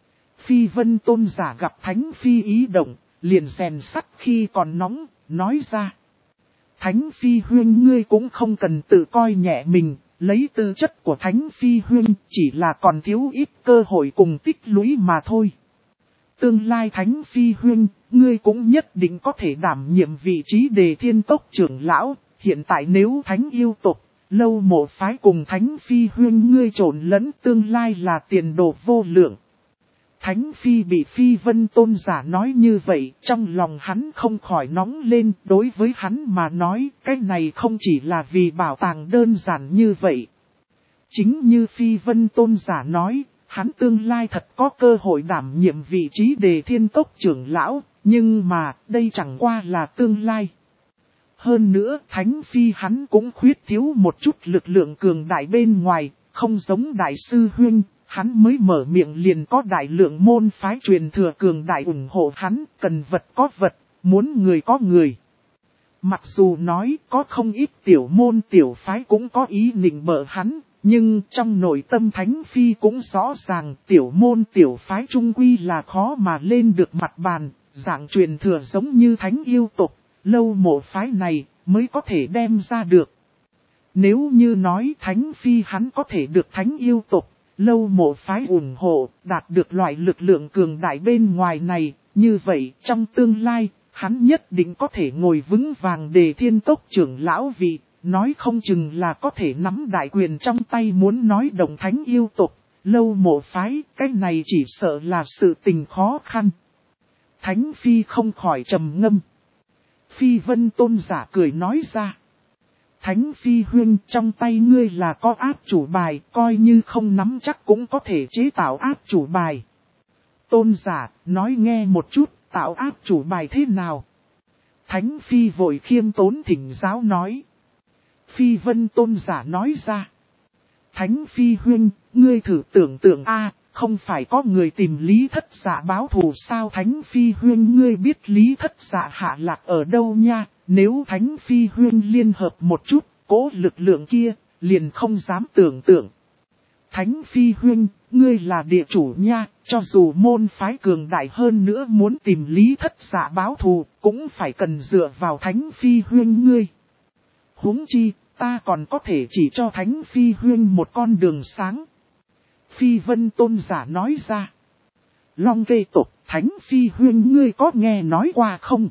Phi Vân Tôn giả gặp Thánh Phi ý động, liền rèn sắt khi còn nóng, nói ra. Thánh Phi huynh ngươi cũng không cần tự coi nhẹ mình. Lấy tư chất của Thánh Phi huynh chỉ là còn thiếu ít cơ hội cùng tích lũy mà thôi. Tương lai Thánh Phi huynh, ngươi cũng nhất định có thể đảm nhiệm vị trí Đề Thiên Tốc trưởng lão, hiện tại nếu Thánh yêu tộc, Lâu Mộ phái cùng Thánh Phi huyên ngươi trộn lẫn tương lai là tiền đồ vô lượng. Thánh Phi bị Phi Vân Tôn giả nói như vậy, trong lòng hắn không khỏi nóng lên. Đối với hắn mà nói, cái này không chỉ là vì bảo tàng đơn giản như vậy. Chính như Phi Vân Tôn giả nói, hắn tương lai thật có cơ hội đảm nhiệm vị trí Đề Thiên Cốc trưởng lão, nhưng mà đây chẳng qua là tương lai. Hơn nữa, Thánh Phi hắn cũng khuyết thiếu một chút lực lượng cường đại bên ngoài, không giống Đại sư Huynh, hắn mới mở miệng liền có đại lượng môn phái truyền thừa cường đại ủng hộ hắn, cần vật có vật, muốn người có người. Mặc dù nói có không ít tiểu môn tiểu phái cũng có ý nịnh bợ hắn, nhưng trong nội tâm Thánh Phi cũng rõ ràng tiểu môn tiểu phái trung quy là khó mà lên được mặt bàn, dạng truyền thừa giống như Thánh yêu tộc, Lâu Mộ phái này mới có thể đem ra được. Nếu như nói Thánh Phi hắn có thể được Thánh yêu tộc, Lâu Mộ phái ủng hộ, đạt được loại lực lượng cường đại bên ngoài này, như vậy trong tương lai, hắn nhất định có thể ngồi vững vàng Đề Thiên Cốc trưởng lão vị, nói không chừng là có thể nắm đại quyền trong tay. Muốn nói đồng Thánh yêu tộc, Lâu Mộ phái, cái này chỉ sợ là sự tình khó khăn. Thánh Phi không khỏi trầm ngâm. Phi Vân Tôn giả cười nói ra. Thánh Phi huynh, trong tay ngươi là có áp chủ bài, coi như không nắm chắc cũng có thể chế tạo áp chủ bài. Tôn giả, nói nghe một chút, tạo áp chủ bài thế nào? Thánh Phi vội khiêm tốn thỉnh giáo nói. Phi Vân Tôn giả nói ra. Thánh Phi huynh, ngươi thử tưởng tượng không phải có người tìm Lý Thất Dạ báo thù sao? Thánh Phi huynh, ngươi biết Lý Thất Dạ hạ lạc ở đâu nha? Nếu Thánh Phi huynh liên hợp một chút, cố lực lượng kia, liền không dám tưởng tượng. Thánh Phi huynh, ngươi là địa chủ nha, cho dù môn phái cường đại hơn nữa muốn tìm Lý Thất Dạ báo thù, cũng phải cần dựa vào Thánh Phi huynh ngươi. Huống chi, ta còn có thể chỉ cho Thánh Phi huynh một con đường sáng. Phi Vân Tôn giả nói ra. Long Kê tộc, Thánh Phi huynh ngươi có nghe nói qua không?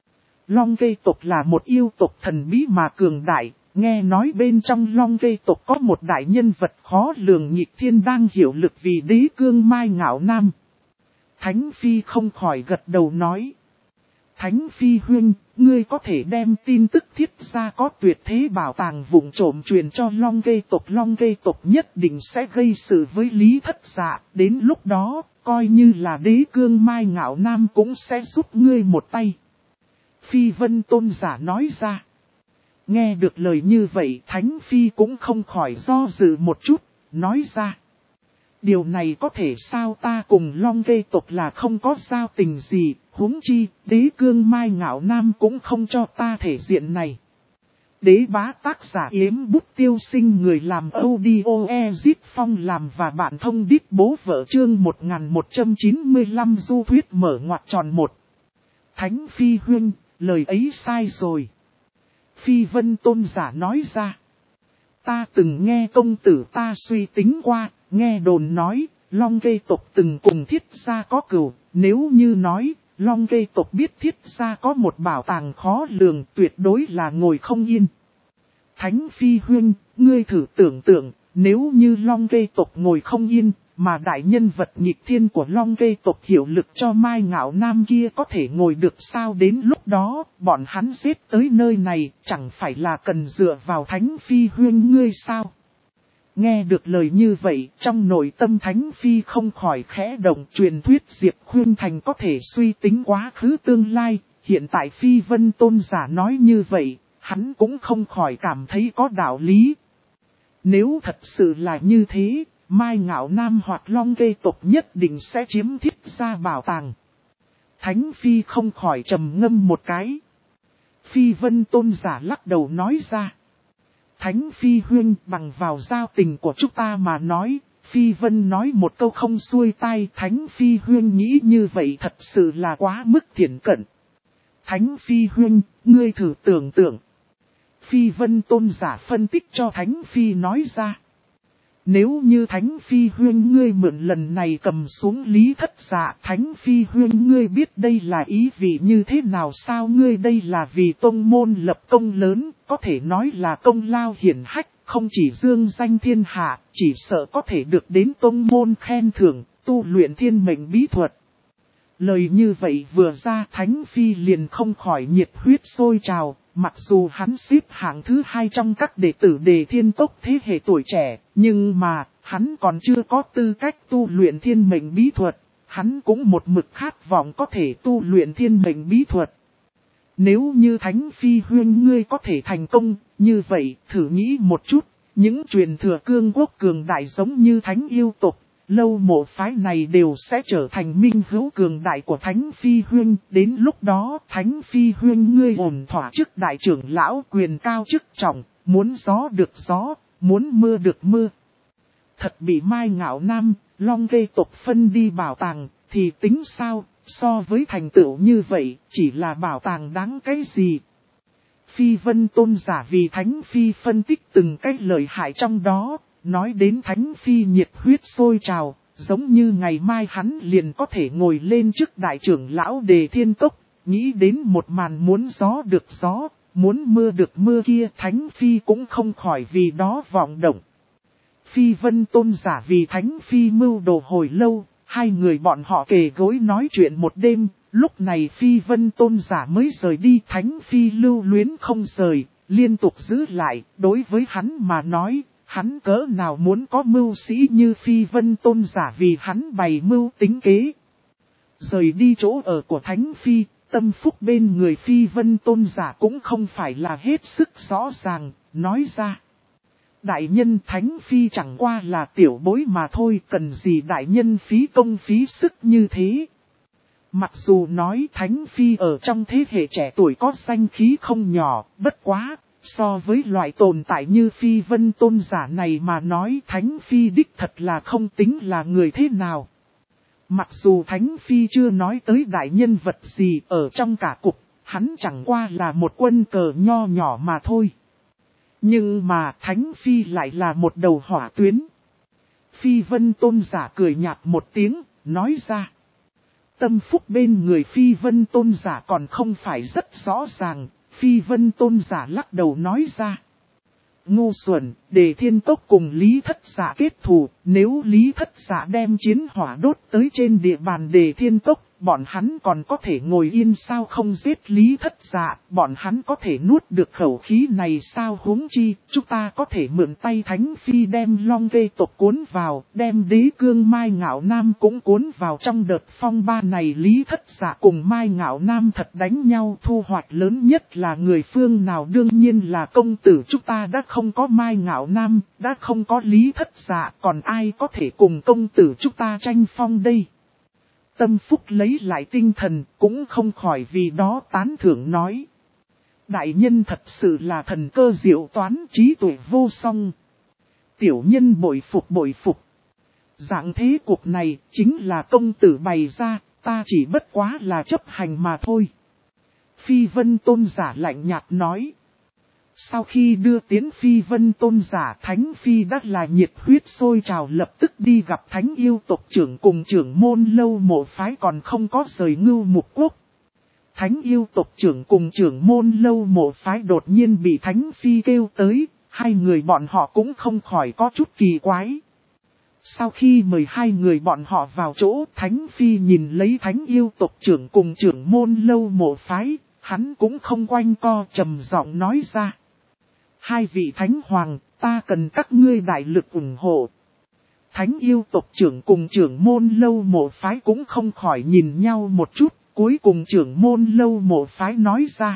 Long Kê tộc là một yêu tộc thần bí mà cường đại, nghe nói bên trong Long Kê tộc có một đại nhân vật khó lường nghịch thiên đang hiệu lực vì đế cương Mai Ngạo Nam. Thánh Phi không khỏi gật đầu nói. Thánh Phi huynh, ngươi có thể đem tin tức thiết ra có tuyệt thế bảo tàng vụng trộm truyền cho Long Kê tộc nhất định sẽ gây sự với Lý Thất Dạ, đến lúc đó, coi như là đế cương Mai Ngạo Nam cũng sẽ giúp ngươi một tay. Phi Vân Tôn giả nói ra. Nghe được lời như vậy, Thánh Phi cũng không khỏi do dự một chút, nói ra. Điều này có thể sao? Ta cùng Long Kê tộc là không có giao tình gì, huống chi, đế cương Mai Ngạo Nam cũng không cho ta thể diện này. Đế bá tác giả Yếm Bút Tiêu Sinh, người làm audio Ezit Phong làm và bạn thông đít bố vợ chương 1195 du thuyết mở ngoặc tròn 1. Thánh Phi huynh, lời ấy sai rồi. Phi Vân Tôn giả nói ra. Ta từng nghe công tử ta suy tính qua, nghe đồn nói, Long Kê tộc từng cùng Thiết gia có cừu, nếu như nói, Long Kê tộc biết Thiết gia có một bảo tàng khó lường, tuyệt đối là ngồi không yên. Thánh Phi huynh, ngươi thử tưởng tượng, nếu như Long Kê tộc ngồi không yên, mà đại nhân vật nghịch thiên của Long Kê tộc hiệu lực cho Mai Ngạo Nam kia có thể ngồi được sao? Đến lúc đó, bọn hắn xếp tới nơi này, chẳng phải là cần dựa vào Thánh Phi huynh ngươi sao? Nghe được lời như vậy, trong nội tâm Thánh Phi không khỏi khẽ động. Truyền thuyết Diệp Khuyên Thành có thể suy tính quá khứ tương lai, hiện tại Phi Vân Tôn giả nói như vậy, hắn cũng không khỏi cảm thấy có đạo lý. Nếu thật sự là như thế, Mai Ngạo Nam hoặc Long Kê tộc nhất định sẽ chiếm Thiết gia bảo tàng. Thánh Phi không khỏi trầm ngâm một cái. Phi Vân Tôn giả lắc đầu nói ra. Thánh Phi huynh, bằng vào giao tình của chúng ta mà nói, Phi Vân nói một câu không xuôi tai. Thánh Phi huynh nghĩ như vậy thật sự là quá mức thiển cận. Thánh Phi huynh, ngươi thử tưởng tượng. Phi Vân Tôn giả phân tích cho Thánh Phi nói ra. Nếu như Thánh Phi huynh ngươi mượn lần này cầm xuống Lý Thất Dạ, Thánh Phi huynh ngươi biết đây là ý vị như thế nào sao? Ngươi đây là vì tông môn lập công lớn, có thể nói là công lao hiển hách, không chỉ dương danh thiên hạ, chỉ sợ có thể được đến tông môn khen thưởng, tu luyện thiên mệnh bí thuật. Lời như vậy vừa ra, Thánh Phi liền không khỏi nhiệt huyết sôi trào. Mặc dù hắn xếp hạng thứ 2 trong các đệ tử Đề Thiên Cốc thế hệ tuổi trẻ, nhưng mà, hắn còn chưa có tư cách tu luyện thiên mệnh bí thuật. Hắn cũng một mực khát vọng có thể tu luyện thiên mệnh bí thuật. Nếu như Thánh Phi huynh ngươi có thể thành công, như vậy, thử nghĩ một chút, những truyền thừa cương quốc cường đại giống như Thánh yêu tộc, Lâu Mộ phái này đều sẽ trở thành minh hữu cường đại của Thánh Phi huynh. Đến lúc đó, Thánh Phi huynh ngươi ổn thỏa chức đại trưởng lão, quyền cao chức trọng, muốn gió được gió, muốn mưa được mưa. Thật bị Mai Ngạo Nam, Long Gây tộc phân đi bảo tàng, thì tính sao? So với thành tựu như vậy, chỉ là bảo tàng đáng cái gì? Phi Vân Tôn giả vì Thánh Phi phân tích từng cái lợi hại trong đó, nói đến Thánh Phi nhiệt huyết sôi trào, giống như ngày mai hắn liền có thể ngồi lên trước đại trưởng lão Đề Thiên Cốc, nghĩ đến một màn muốn gió được gió, muốn mưa được mưa kia, Thánh Phi cũng không khỏi vì đó vọng động. Phi Vân Tôn giả vì Thánh Phi mưu đồ hồi lâu, hai người bọn họ kề gối nói chuyện một đêm, lúc này Phi Vân Tôn giả mới rời đi. Thánh Phi lưu luyến không rời, liên tục giữ lại, đối với hắn mà nói, hắn cỡ nào muốn có mưu sĩ như Phi Vân Tôn giả vì hắn bày mưu tính kế. Rời đi chỗ ở của Thánh Phi, tâm phúc bên người Phi Vân Tôn giả cũng không phải là hết sức rõ ràng, nói ra. Đại nhân Thánh Phi chẳng qua là tiểu bối mà thôi, cần gì đại nhân phí công phí sức như thế. Mặc dù nói Thánh Phi ở trong thế hệ trẻ tuổi có danh khí không nhỏ, bất quá, so với loại tồn tại như Phi Vân Tôn giả này mà nói Thánh Phi đích thật là không tính là người thế nào. Mặc dù Thánh Phi chưa nói tới đại nhân vật gì ở trong cả cục, hắn chẳng qua là một quân cờ nho nhỏ mà thôi. Nhưng mà Thánh Phi lại là một đầu hỏa tuyến. Phi Vân Tôn giả cười nhạt một tiếng, nói ra. Tâm phúc bên người Phi Vân Tôn giả còn không phải rất rõ ràng, Phi Vân Tôn giả lắc đầu nói ra. Ngu xuẩn, Đề Thiên Cốc cùng Lý Thất Dạ kết thù, nếu Lý Thất Dạ đem chiến hỏa đốt tới trên địa bàn Đề Thiên Cốc, bọn hắn còn có thể ngồi yên sao không giết Lý Thất Dạ, bọn hắn có thể nuốt được khẩu khí này sao? Huống chi, chúng ta có thể mượn tay Thánh Phi đem Long Gây tộc cuốn vào, đem Đế Cương Mai Ngạo Nam cũng cuốn vào trong đợt phong ba này. Lý Thất Dạ cùng Mai Ngạo Nam thật đánh nhau, thu hoạch lớn nhất là người phương nào? Đương nhiên là công tử. Chúng ta đã không có Mai Ngạo Nam, đã không có Lý Thất Dạ, còn ai có thể cùng công tử chúng ta tranh phong đây? Tâm phúc lấy lại tinh thần, cũng không khỏi vì đó tán thưởng nói. Đại nhân thật sự là thần cơ diệu toán, trí tuệ vô song. Tiểu nhân bội phục bội phục. Dạng thế cuộc này chính là công tử bày ra, ta chỉ bất quá là chấp hành mà thôi. Phi Vân Tôn giả lạnh nhạt nói. Sau khi đưa tiến Phi Vân Tôn giả, Thánh Phi đã là nhiệt huyết sôi trào, lập tức đi gặp Thánh yêu tộc trưởng cùng trưởng môn Lâu Mộ phái còn không có rời Ngưu Mục Quốc. Thánh yêu tộc trưởng cùng trưởng môn Lâu Mộ phái đột nhiên bị Thánh Phi kêu tới, hai người bọn họ cũng không khỏi có chút kỳ quái. Sau khi mời hai người bọn họ vào chỗ, Thánh Phi nhìn lấy Thánh yêu tộc trưởng cùng trưởng môn Lâu Mộ phái, hắn cũng không quanh co, trầm giọng nói ra. Hai vị Thánh Hoàng, ta cần các ngươi đại lực ủng hộ. Thánh yêu tộc trưởng cùng trưởng môn Lâu Mộ phái cũng không khỏi nhìn nhau một chút, cuối cùng trưởng môn Lâu Mộ phái nói ra.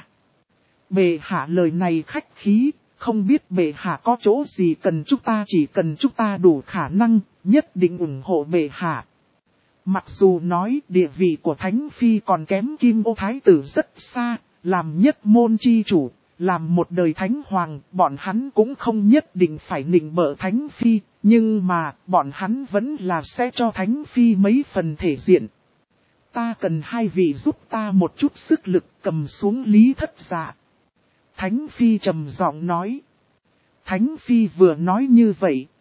Bệ hạ lời này khách khí, không biết bệ hạ có chỗ gì cần chúng ta, chỉ cần chúng ta đủ khả năng, nhất định ủng hộ bệ hạ. Mặc dù nói địa vị của Thánh Phi còn kém Kim Ô Thái tử rất xa, làm nhất môn chi chủ. Làm một đời Thánh Hoàng, bọn hắn cũng không nhất định phải nịnh bợ Thánh Phi, nhưng mà, bọn hắn vẫn là sẽ cho Thánh Phi mấy phần thể diện. Ta cần hai vị giúp ta một chút sức lực cầm xuống Lý Thất Dạ. Thánh Phi trầm giọng nói. Thánh Phi vừa nói như vậy,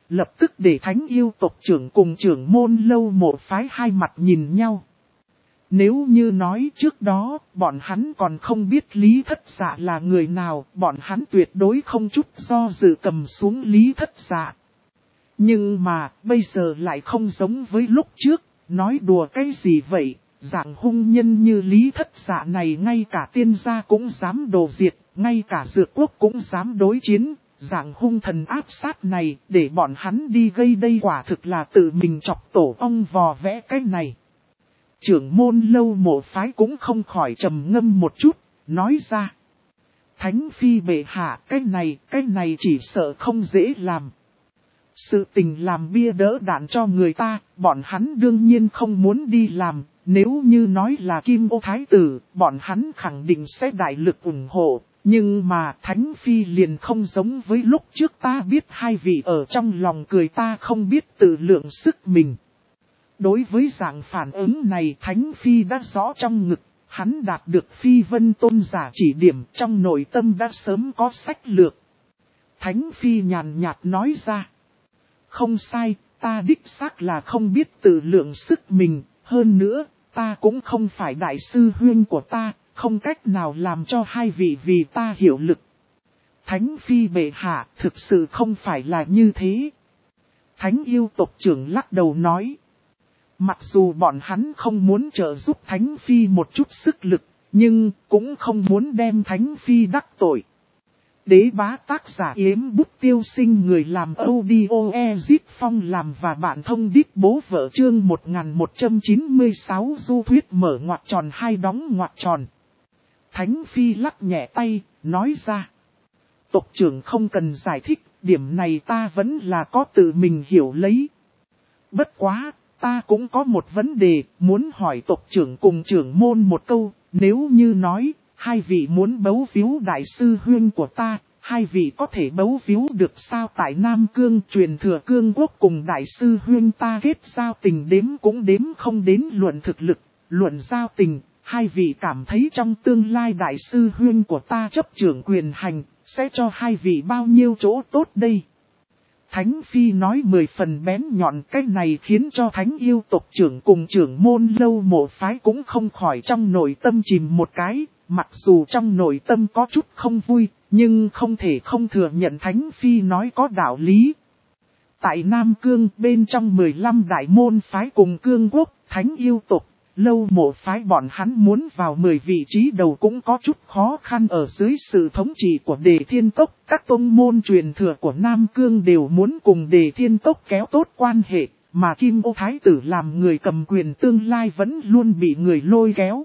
lập tức để thánh yêu tộc trưởng cùng trưởng môn lâu mộ phái hai mặt nhìn nhau. Nếu như nói trước đó, bọn hắn còn không biết Lý Thất Dạ là người nào, bọn hắn tuyệt đối không chút do dự cầm xuống Lý Thất Dạ. Nhưng mà, bây giờ lại không giống với lúc trước, nói đùa cái gì vậy, dạng hung nhân như Lý Thất Dạ này ngay cả tiên gia cũng dám đồ diệt, ngay cả dược quốc cũng dám đối chiến, dạng hung thần áp sát này, để bọn hắn đi gây đây quả thực là tự mình chọc tổ ong vò vẽ cái này. Trưởng môn lâu mộ phái cũng không khỏi trầm ngâm một chút, nói ra. Thánh phi bệ hạ, cái này chỉ sợ không dễ làm. Sự tình làm bia đỡ đạn cho người ta, bọn hắn đương nhiên không muốn đi làm, nếu như nói là Kim Ô Thái Tử, bọn hắn khẳng định sẽ đại lực ủng hộ. Nhưng mà Thánh Phi liền không giống với lúc trước ta biết hai vị ở trong lòng cười ta không biết tự lượng sức mình. Đối với dạng phản ứng này Thánh Phi đã rõ trong ngực, hắn đạt được Phi Vân Tôn giả chỉ điểm trong nội tâm đã sớm có sách lược. Thánh Phi nhàn nhạt nói ra. Không sai, ta đích xác là không biết tự lượng sức mình, hơn nữa, ta cũng không phải đại sư huynh của ta, không cách nào làm cho hai vị vì ta hiệu lực. Thánh Phi bệ hạ thực sự không phải là như thế. Thánh yêu tộc trưởng lắc đầu nói. Mặc dù bọn hắn không muốn trợ giúp Thánh Phi một chút sức lực, nhưng cũng không muốn đem Thánh Phi đắc tội. Đế bá tác giả Yếm Bút Tiêu Sinh người làm audio Ezip Phong làm và bạn thông điệp bố vợ chương 1196 du thuyết mở ngoặc tròn hai đóng ngoặc tròn. Thánh Phi lắc nhẹ tay, nói ra. Tộc trưởng không cần giải thích, điểm này ta vẫn là có tự mình hiểu lấy. Bất quá, ta cũng có một vấn đề, muốn hỏi tộc trưởng cùng trưởng môn một câu, nếu như nói, hai vị muốn bấu víu đại sư huynh của ta, hai vị có thể bấu víu được sao tại Nam Cương truyền thừa cương quốc cùng đại sư huynh ta kết giao tình đếm cũng đếm không đến luận thực lực, luận giao tình, hai vị cảm thấy trong tương lai đại sư huynh của ta chấp trưởng quyền hành, sẽ cho hai vị bao nhiêu chỗ tốt đây. Thánh Phi nói 10 phần bén nhọn cái này khiến cho thánh yêu tộc trưởng cùng trưởng môn lâu mộ phái cũng không khỏi trong nội tâm chìm một cái, mặc dù trong nội tâm có chút không vui, nhưng không thể không thừa nhận Thánh Phi nói có đạo lý. Tại Nam Cương bên trong 15 đại môn phái cùng cương quốc, thánh yêu tộc, lâu mộ phái bọn hắn muốn vào 10 vị trí đầu cũng có chút khó khăn ở dưới sự thống trị của Đề Thiên Cốc. Các tông môn truyền thừa của Nam Cương đều muốn cùng Đề Thiên Cốc kéo tốt quan hệ, mà Kim Ô Thái Tử làm người cầm quyền tương lai vẫn luôn bị người lôi kéo.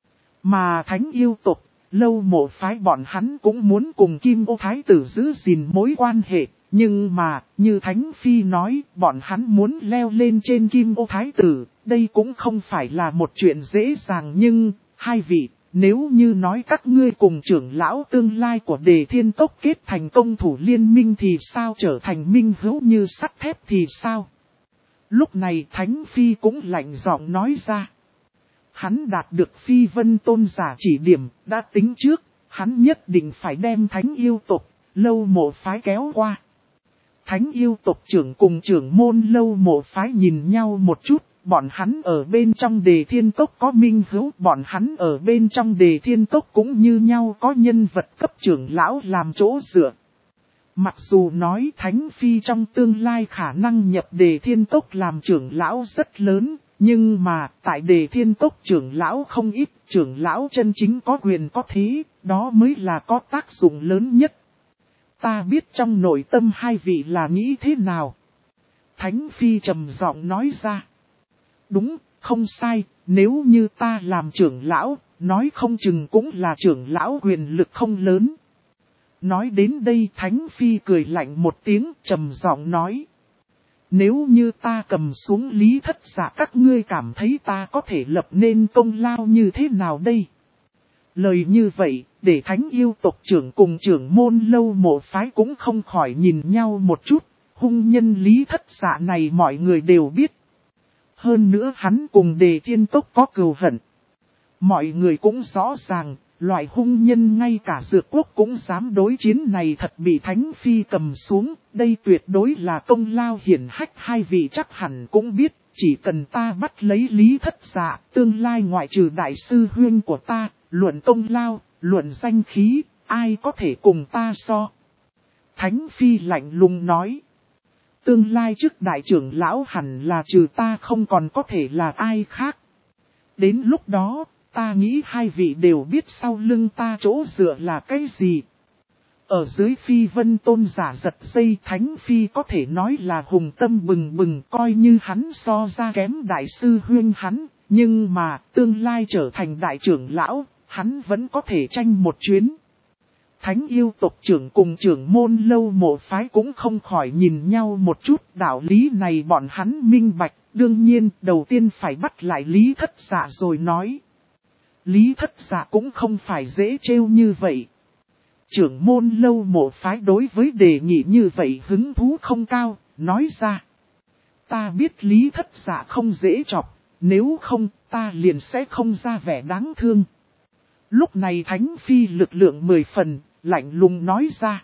Mà thánh yêu tộc, lâu mộ phái bọn hắn cũng muốn cùng Kim Ô Thái Tử giữ gìn mối quan hệ. Nhưng mà, như Thánh Phi nói, bọn hắn muốn leo lên trên Kim Ô Thái Tử, đây cũng không phải là một chuyện dễ dàng nhưng, hai vị, nếu như nói các ngươi cùng trưởng lão tương lai của Đề Thiên Cốc kết thành công thủ liên minh thì sao trở thành minh hữu như sắt thép thì sao? Lúc này Thánh Phi cũng lạnh giọng nói ra. Hắn đạt được Phi Vân Tôn giả chỉ điểm, đã tính trước, hắn nhất định phải đem thánh yêu tộc, lâu mộ phái kéo qua. Thánh yêu tộc trưởng cùng trưởng môn lâu mộ phái nhìn nhau một chút, bọn hắn ở bên trong Đề Thiên Cốc có minh hữu, bọn hắn ở bên trong Đề Thiên Cốc cũng như nhau có nhân vật cấp trưởng lão làm chỗ dựa. Mặc dù nói Thánh Phi trong tương lai khả năng nhập Đề Thiên Cốc làm trưởng lão rất lớn, nhưng mà tại Đề Thiên Cốc trưởng lão không ít, trưởng lão chân chính có quyền có thế, đó mới là có tác dụng lớn nhất. Ta biết trong nội tâm hai vị là nghĩ thế nào. Thánh Phi trầm giọng nói ra. Đúng, không sai, nếu như ta làm trưởng lão, nói không chừng cũng là trưởng lão quyền lực không lớn. Nói đến đây Thánh Phi cười lạnh một tiếng trầm giọng nói. Nếu như ta cầm xuống Lý Thất Dạ các ngươi cảm thấy ta có thể lập nên công lao như thế nào đây? Lời như vậy, để thánh yêu tộc trưởng cùng trưởng môn lâu mộ phái cũng không khỏi nhìn nhau một chút, hung nhân Lý Thất Dạ này mọi người đều biết. Hơn nữa hắn cùng Đề Thiên Cốc có cừu hận. Mọi người cũng rõ ràng, loại hung nhân ngay cả Dược Quốc cũng dám đối chiến này thật bị Thánh Phi cầm xuống, đây tuyệt đối là công lao hiển hách, hai vị chắc hẳn cũng biết, chỉ cần ta bắt lấy Lý Thất Dạ, tương lai ngoại trừ đại sư huynh của ta, luận công lao, luận danh khí, ai có thể cùng ta so. Thánh Phi lạnh lùng nói, tương lai trước đại trưởng lão hẳn là trừ ta không còn có thể là ai khác. Đến lúc đó, ta nghĩ hai vị đều biết sau lưng ta chỗ dựa là cái gì. Ở dưới Phi Vân Tôn giả giật dây, Thánh Phi có thể nói là hùng tâm bừng bừng, coi như hắn so ra kém đại sư huynh hắn, nhưng mà tương lai trở thành đại trưởng lão, hắn vẫn có thể tranh một chuyến. Thánh yêu tộc trưởng cùng trưởng môn Lâu Mộ phái cũng không khỏi nhìn nhau một chút, đạo lý này bọn hắn minh bạch, đương nhiên đầu tiên phải bắt lại Lý Thất Dạ rồi nói. Lý Thất Dạ cũng không phải dễ trêu như vậy. Trưởng môn Lâu Mộ phái đối với đề nghị như vậy hứng thú không cao, nói ra. Ta biết Lý Thất Dạ không dễ chọc, nếu không ta liền sẽ không ra vẻ đáng thương. Lúc này Thánh Phi lực lượng 10 phần, lạnh lùng nói ra.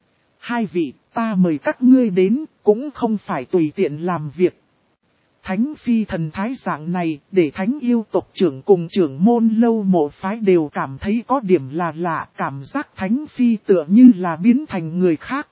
Hai vị, ta mời các ngươi đến, cũng không phải tùy tiện làm việc. Thánh Phi thần thái dạng này, để Thánh yêu tộc trưởng cùng trưởng môn Lâu Mộ phái đều cảm thấy có điểm là lạ, cảm giác Thánh Phi tựa như là biến thành người khác.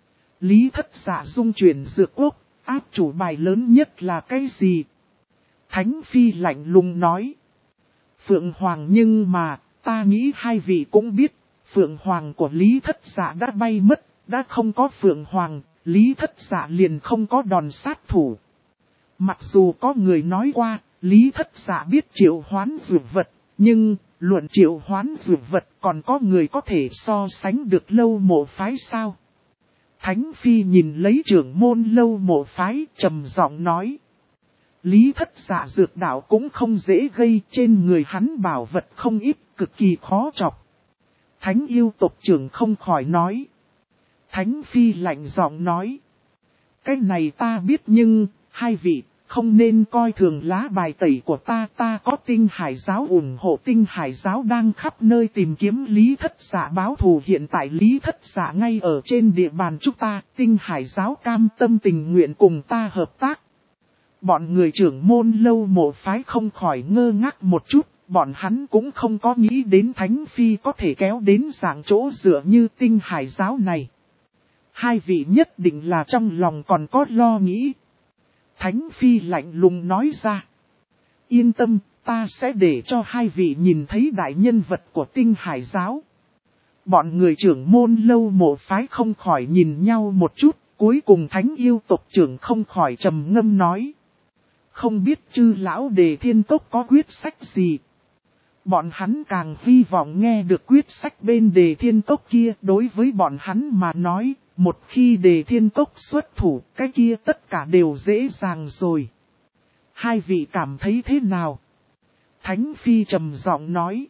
Lý Thất Dạ dung chuyển Dược Quốc, áp chủ bài lớn nhất là cái gì? Thánh Phi lạnh lùng nói. Phượng Hoàng, nhưng mà, ta nghĩ hai vị cũng biết, Phượng Hoàng của Lý Thất Dạ đã bay mất, đã không có Phượng Hoàng, Lý Thất Dạ liền không có đòn sát thủ. Mặc dù có người nói qua, Lý Thất Dạ biết triệu hoán dược vật, nhưng luận triệu hoán dược vật còn có người có thể so sánh được Lâu Mộ phái sao? Thánh Phi nhìn lấy trưởng môn Lâu Mộ phái, trầm giọng nói. Lý Thất Dạ dược đạo cũng không dễ gây, trên người hắn bảo vật không ít, cực kỳ khó chọc. Thánh yêu tộc trưởng không khỏi nói. Thánh Phi lạnh giọng nói. Cái này ta biết, nhưng hai vị không nên coi thường lá bài tẩy của ta. Ta có Tinh Hải giáo ủng hộ, Tinh Hải giáo đang khắp nơi tìm kiếm Lý Thất Dạ báo thù. Hiện tại Lý Thất Dạ ngay ở trên địa bàn chúng ta, Tinh Hải giáo cam tâm tình nguyện cùng ta hợp tác. Bọn người trưởng môn Lâu Mộ phái không khỏi ngơ ngác một chút, bọn hắn cũng không có nghĩ đến Thánh Phi có thể kéo đến dạng chỗ dựa như Tinh Hải giáo này. Hai vị nhất định là trong lòng còn có lo nghĩ. Thánh Phi lạnh lùng nói ra. Yên tâm, ta sẽ để cho hai vị nhìn thấy đại nhân vật của Tinh Hải giáo. Bọn người trưởng môn Lâu Mộ phái không khỏi nhìn nhau một chút, cuối cùng Thánh yêu tộc trưởng không khỏi trầm ngâm nói. Không biết chư lão Đề Thiên Cốc có quyết sách gì. Bọn hắn càng hy vọng nghe được quyết sách bên Đề Thiên Cốc kia. Đối với bọn hắn mà nói, một khi Đề Thiên Cốc xuất thủ, cái kia tất cả đều dễ dàng rồi. Hai vị cảm thấy thế nào? Thánh Phi trầm giọng nói.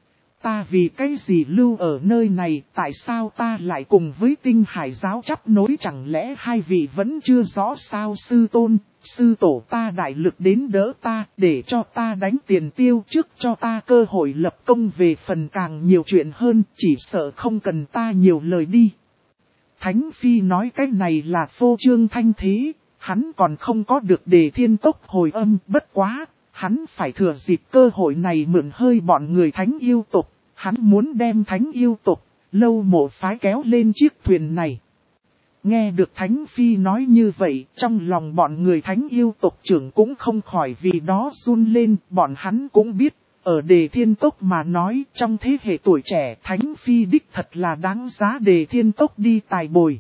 Ta vì cái gì lưu ở nơi này, tại sao ta lại cùng với Tinh Hải giáo chấp nối, chẳng lẽ hai vị vẫn chưa rõ sao? Sư tôn, sư tổ ta đại lực đến đỡ ta, để cho ta đánh tiền tiêu trước, cho ta cơ hội lập công, về phần càng nhiều chuyện hơn, chỉ sợ không cần ta nhiều lời đi. Thánh Phi nói cái này là phô trương thanh thế, hắn còn không có được Đề Thiên Cốc hồi âm, bất quá. Hắn phải thừa dịp cơ hội này mượn hơi bọn người Thánh yêu tộc, hắn muốn đem Thánh yêu tộc, Lâu Mộ phái kéo lên chiếc thuyền này. Nghe được Thánh Phi nói như vậy, trong lòng bọn người Thánh yêu tộc trưởng cũng không khỏi vì đó run lên, bọn hắn cũng biết, ở Đề Thiên Cốc mà nói, trong thế hệ tuổi trẻ Thánh Phi đích thật là đáng giá Đề Thiên Cốc đi tài bồi.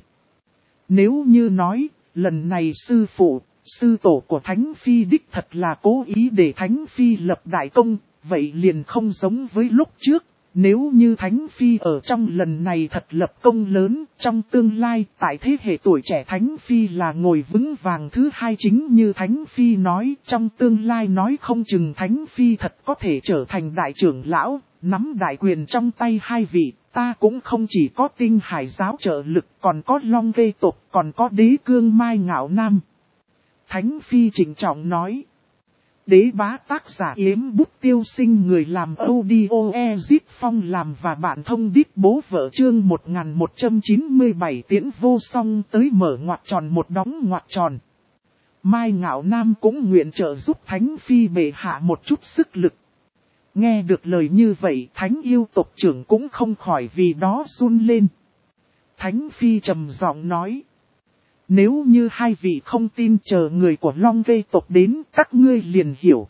Nếu như nói, lần này sư phụ, sư tổ của Thánh Phi đích thật là cố ý để Thánh Phi lập đại công, vậy liền không giống với lúc trước. Nếu như Thánh Phi ở trong lần này thật lập công lớn, trong tương lai, tại thế hệ tuổi trẻ Thánh Phi là ngồi vững vàng thứ hai, chính như Thánh Phi nói, trong tương lai nói không chừng Thánh Phi thật có thể trở thành đại trưởng lão, nắm đại quyền trong tay hai vị. Ta cũng không chỉ có Tinh Hải giáo trợ lực, còn có Long Vê tộc, còn có Đế Cương Mai Ngạo Nam. Thánh Phi trịnh trọng nói. Đế bá tác giả Yếm Bút Tiêu Sinh, người làm audio Ezit Phong làm và bạn thông đít bố vợ chương 1197 tiễn vô song tới mở ngoặc tròn một đóng ngoặc tròn. Mai Ngạo Nam cũng nguyện trợ giúp Thánh Phi bệ hạ một chút sức lực. Nghe được lời như vậy, Thánh yêu tộc trưởng cũng không khỏi vì đó run lên. Thánh Phi trầm giọng nói: nếu như hai vị không tin, chờ người của Long Gây tộc đến, các ngươi liền hiểu.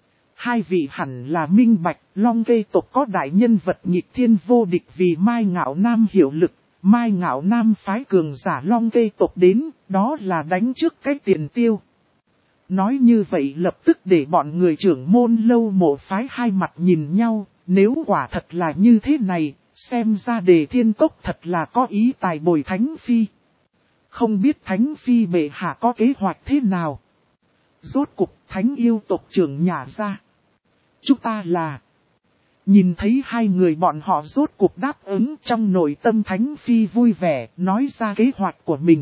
Hai vị hẳn là minh bạch, Long Gây tộc có đại nhân vật nghịch thiên vô địch vì Mai Ngạo Nam hiệu lực. Mai Ngạo Nam phái cường giả Long Gây tộc đến, đó là đánh trước cái tiền tiêu. Nói như vậy lập tức để bọn người trưởng môn Lâu Mộ phái hai mặt nhìn nhau, nếu quả thật là như thế này, xem ra Đề Thiên Cốc thật là có ý tài bồi Thánh Phi. Không biết Thánh Phi bệ hạ có kế hoạch thế nào? Rốt cục Thánh yêu tộc trưởng nhả ra: chúng ta là... Nhìn thấy hai người bọn họ rốt cục đáp ứng, trong nội tâm Thánh Phi vui vẻ, nói ra kế hoạch của mình.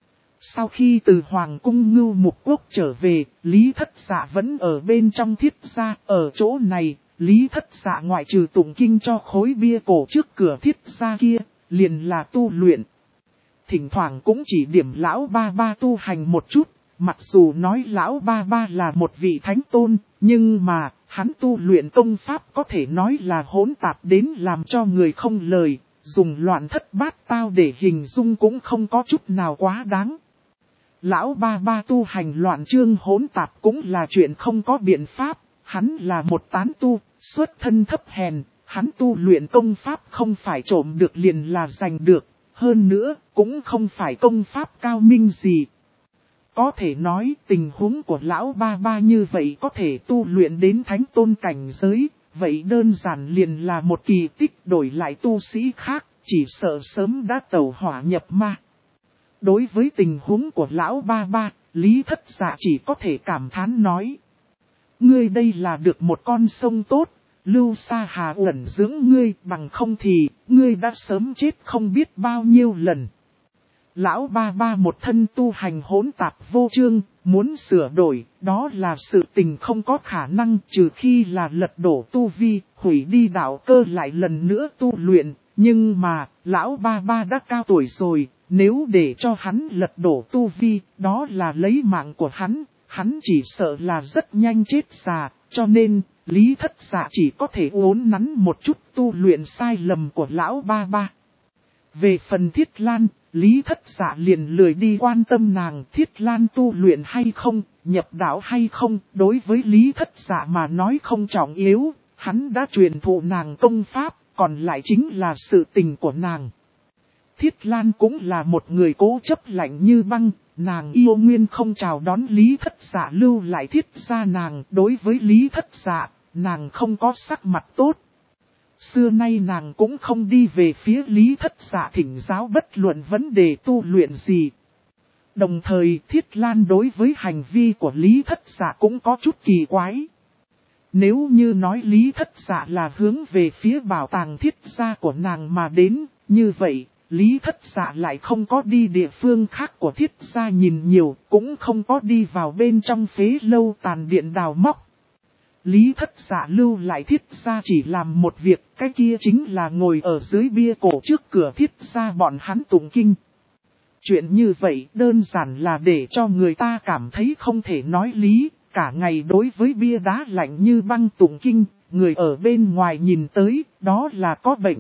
Sau khi từ Hoàng cung Ngưu Mục Quốc trở về, Lý Thất Dạ vẫn ở bên trong Thiết gia. Ở chỗ này, Lý Thất Dạ ngoại trừ tụng kinh cho khối bia cổ trước cửa Thiết gia kia, liền là tu luyện. Thỉnh thoảng cũng chỉ điểm lão ba ba tu hành một chút, mặc dù nói lão ba ba là một vị thánh tôn, nhưng mà hắn tu luyện công pháp có thể nói là hỗn tạp đến làm cho người không lời, dùng loạn thất bát tao để hình dung cũng không có chút nào quá đáng. Lão ba ba tu hành loạn trương hỗn tạp cũng là chuyện không có biện pháp, hắn là một tán tu, xuất thân thấp hèn, hắn tu luyện công pháp không phải trộm được liền là giành được. Hơn nữa, cũng không phải công pháp cao minh gì. Có thể nói tình huống của lão ba ba như vậy có thể tu luyện đến thánh tôn cảnh giới, vậy đơn giản liền là một kỳ tích, đổi lại tu sĩ khác, chỉ sợ sớm đã tẩu hỏa nhập ma. Đối với tình huống của lão ba ba, Lý Thất Dạ chỉ có thể cảm thán nói: ngươi đây là được một con sông tốt. Lưu Sa Hà ẩn dưỡng ngươi, bằng không thì, ngươi đã sớm chết không biết bao nhiêu lần. Lão ba ba một thân tu hành hỗn tạp vô chương, muốn sửa đổi, đó là sự tình không có khả năng, trừ khi là lật đổ tu vi, hủy đi đạo cơ lại lần nữa tu luyện. Nhưng mà, lão ba ba đã cao tuổi rồi, nếu để cho hắn lật đổ tu vi, đó là lấy mạng của hắn chỉ sợ là rất nhanh chết già, cho nên... Lý Thất Dạ chỉ có thể uốn nắn một chút tu luyện sai lầm của lão ba ba. Về phần Thiết Lan, Lý Thất Dạ liền lười đi quan tâm nàng Thiết Lan tu luyện hay không, nhập đạo hay không, đối với Lý Thất Dạ mà nói không trọng yếu, hắn đã truyền thụ nàng công pháp, còn lại chính là sự tình của nàng. Thiết Lan cũng là một người cố chấp lạnh như băng, nàng yêu nguyên không chào đón Lý Thất Dạ lưu lại Thiết gia nàng, đối với Lý Thất Dạ, nàng không có sắc mặt tốt. Xưa nay nàng cũng không đi về phía Lý Thất Dạ thỉnh giáo bất luận vấn đề tu luyện gì. Đồng thời Thiết Lan đối với hành vi của Lý Thất Dạ cũng có chút kỳ quái. Nếu như nói Lý Thất Dạ là hướng về phía bảo tàng Thiết gia của nàng mà đến, như vậy, Lý Thất Dạ lại không có đi địa phương khác của Thiết gia nhìn nhiều, cũng không có đi vào bên trong phế lâu tàn điện đào móc. Lý Thất Dạ lưu lại Thiết gia chỉ làm một việc, cái kia chính là ngồi ở dưới bia cổ trước cửa Thiết gia bọn hắn tụng kinh. Chuyện như vậy đơn giản là để cho người ta cảm thấy không thể nói lý, cả ngày đối với bia đá lạnh như băng tụng kinh, người ở bên ngoài nhìn tới, đó là có bệnh.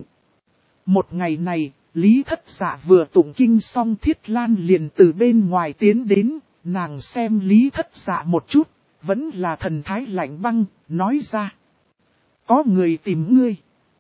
Một ngày này, Lý Thất Dạ vừa tụng kinh xong Thiết Lan liền từ bên ngoài tiến đến, nàng xem Lý Thất Dạ một chút, vẫn là thần thái lạnh băng, nói ra: có người tìm ngươi.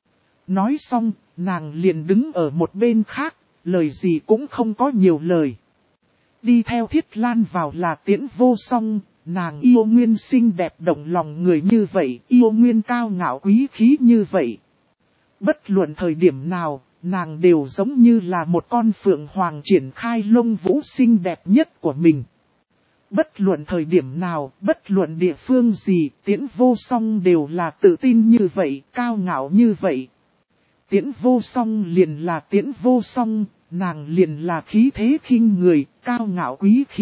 Nói xong, nàng liền đứng ở một bên khác, lời gì cũng không có nhiều lời. Đi theo Thiết Lan vào là Tiễn Vô Song, nàng yêu nguyên xinh đẹp động lòng người như vậy, yêu nguyên cao ngạo quý khí như vậy. Bất luận thời điểm nào, nàng đều giống như là một con phượng hoàng triển khai lông vũ xinh đẹp nhất của mình. Bất luận thời điểm nào, bất luận địa phương gì, Tiễn Vô Song đều là tự tin như vậy, cao ngạo như vậy. Tiễn Vô Song liền là Tiễn Vô Song, nàng liền là khí thế khinh người, cao ngạo quý khí,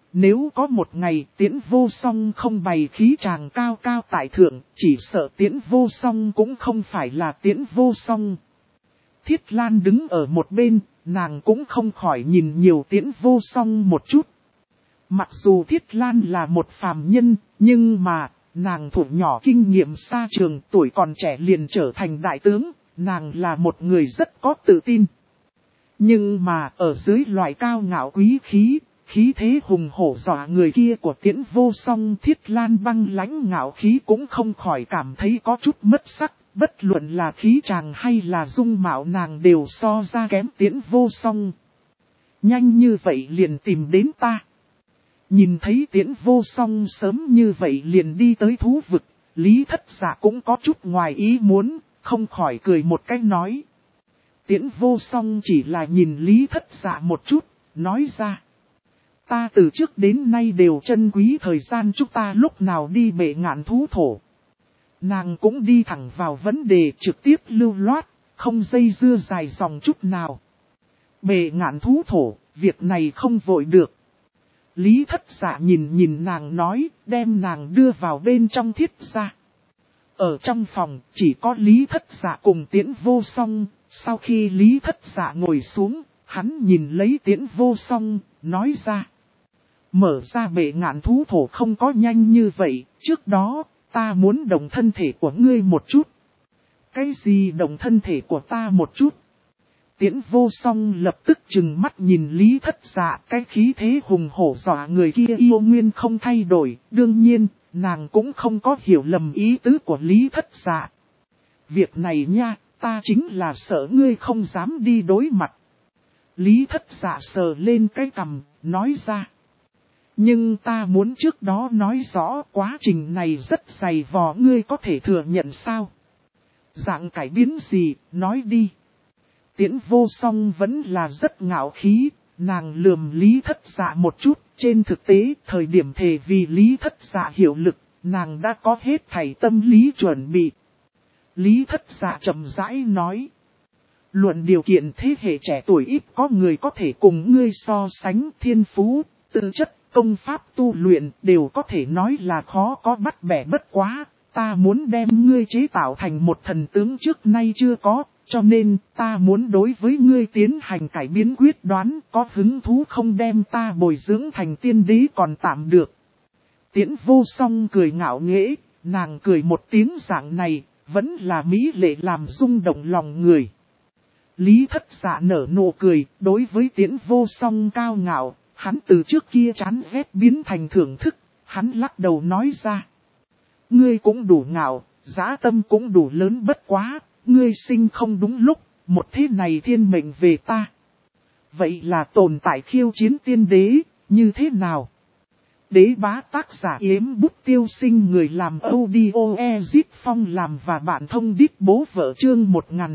nếu có một ngày Tiễn Vô Song không bày khí tràng cao cao tại thượng, chỉ sợ Tiễn Vô Song cũng không phải là Tiễn Vô Song. Thiết Lan đứng ở một bên, nàng cũng không khỏi nhìn nhiều Tiễn Vô Song một chút. Mặc dù Thiết Lan là một phàm nhân, nhưng mà, nàng thủ nhỏ kinh nghiệm xa trường, tuổi còn trẻ liền trở thành đại tướng, nàng là một người rất có tự tin. Nhưng mà ở dưới loại cao ngạo quý khí, khí thế hùng hổ dọa người kia của Tiễn Vô Song, Thiết Lan băng lãnh ngạo khí cũng không khỏi cảm thấy có chút mất sắc, bất luận là khí chàng hay là dung mạo nàng đều so ra kém Tiễn Vô Song. Nhanh như vậy liền tìm đến ta. Nhìn thấy Tiễn Vô Song sớm như vậy liền đi tới thú vực, Lý Thất Dạ cũng có chút ngoài ý muốn, không khỏi cười một cái nói. Tiễn Vô Song chỉ là nhìn Lý Thất Dạ một chút, nói ra. Ta từ trước đến nay đều trân quý thời gian chúng ta lúc nào đi bệ ngạn thú thổ. Nàng cũng đi thẳng vào vấn đề trực tiếp lưu loát, không dây dưa dài dòng chút nào. Bệ ngạn thú thổ, việc này không vội được. Lý Thất Dạ nhìn nàng nói, đem nàng đưa vào bên trong thiết gia. Ở trong phòng, chỉ có Lý Thất Dạ cùng Tiễn Vô Song. Sau khi Lý Thất Dạ ngồi xuống, hắn nhìn lấy Tiễn Vô Song, nói ra. Mở ra bệ ngạn thú thổ không có nhanh như vậy, trước đó, ta muốn động thân thể của ngươi một chút. Cái gì động thân thể của ta một chút? Tiễn Vô Song lập tức trừng mắt nhìn Lý Thất Dạ, cái khí thế hùng hổ dọa người kia yêu nguyên không thay đổi, đương nhiên, nàng cũng không có hiểu lầm ý tứ của Lý Thất Dạ. Việc này nha, ta chính là sợ ngươi không dám đi đối mặt. Lý Thất Dạ sờ lên cái cằm, nói ra. Nhưng ta muốn trước đó nói rõ quá trình này rất dày vò, ngươi có thể thừa nhận sao? Dạng cải biến gì, nói đi. Tiễn Vô Song vẫn là rất ngạo khí, nàng lườm Lý Thất Dạ một chút, trên thực tế, thời điểm thề vì Lý Thất Dạ hiệu lực, nàng đã có hết thảy tâm lý chuẩn bị. Lý Thất Dạ chậm rãi nói. Luận điều kiện thế hệ trẻ tuổi ít có người có thể cùng ngươi so sánh, thiên phú, tư chất, công pháp tu luyện đều có thể nói là khó có bắt bẻ bất quá. Ta muốn đem ngươi chế tạo thành một thần tướng trước nay chưa có, cho nên ta muốn đối với ngươi tiến hành cải biến quyết đoán, có hứng thú không đem ta bồi dưỡng thành tiên đế còn tạm được. Tiễn Vô Song cười ngạo nghễ, nàng cười một tiếng dạng này, vẫn là mỹ lệ làm rung động lòng người. Lý Thất Dạ nở nụ cười, đối với Tiễn Vô Song cao ngạo, hắn từ trước kia chán ghét biến thành thưởng thức, hắn lắc đầu nói ra. Ngươi cũng đủ ngạo, dã tâm cũng đủ lớn bất quá, ngươi sinh không đúng lúc, một thế này thiên mệnh về ta. Vậy là tồn tại khiêu chiến tiên đế, như thế nào? Đế bá tác giả Yếm Bút Tiêu Sinh, người làm audio Ezit Phong làm và bạn thông đít bố vợ chương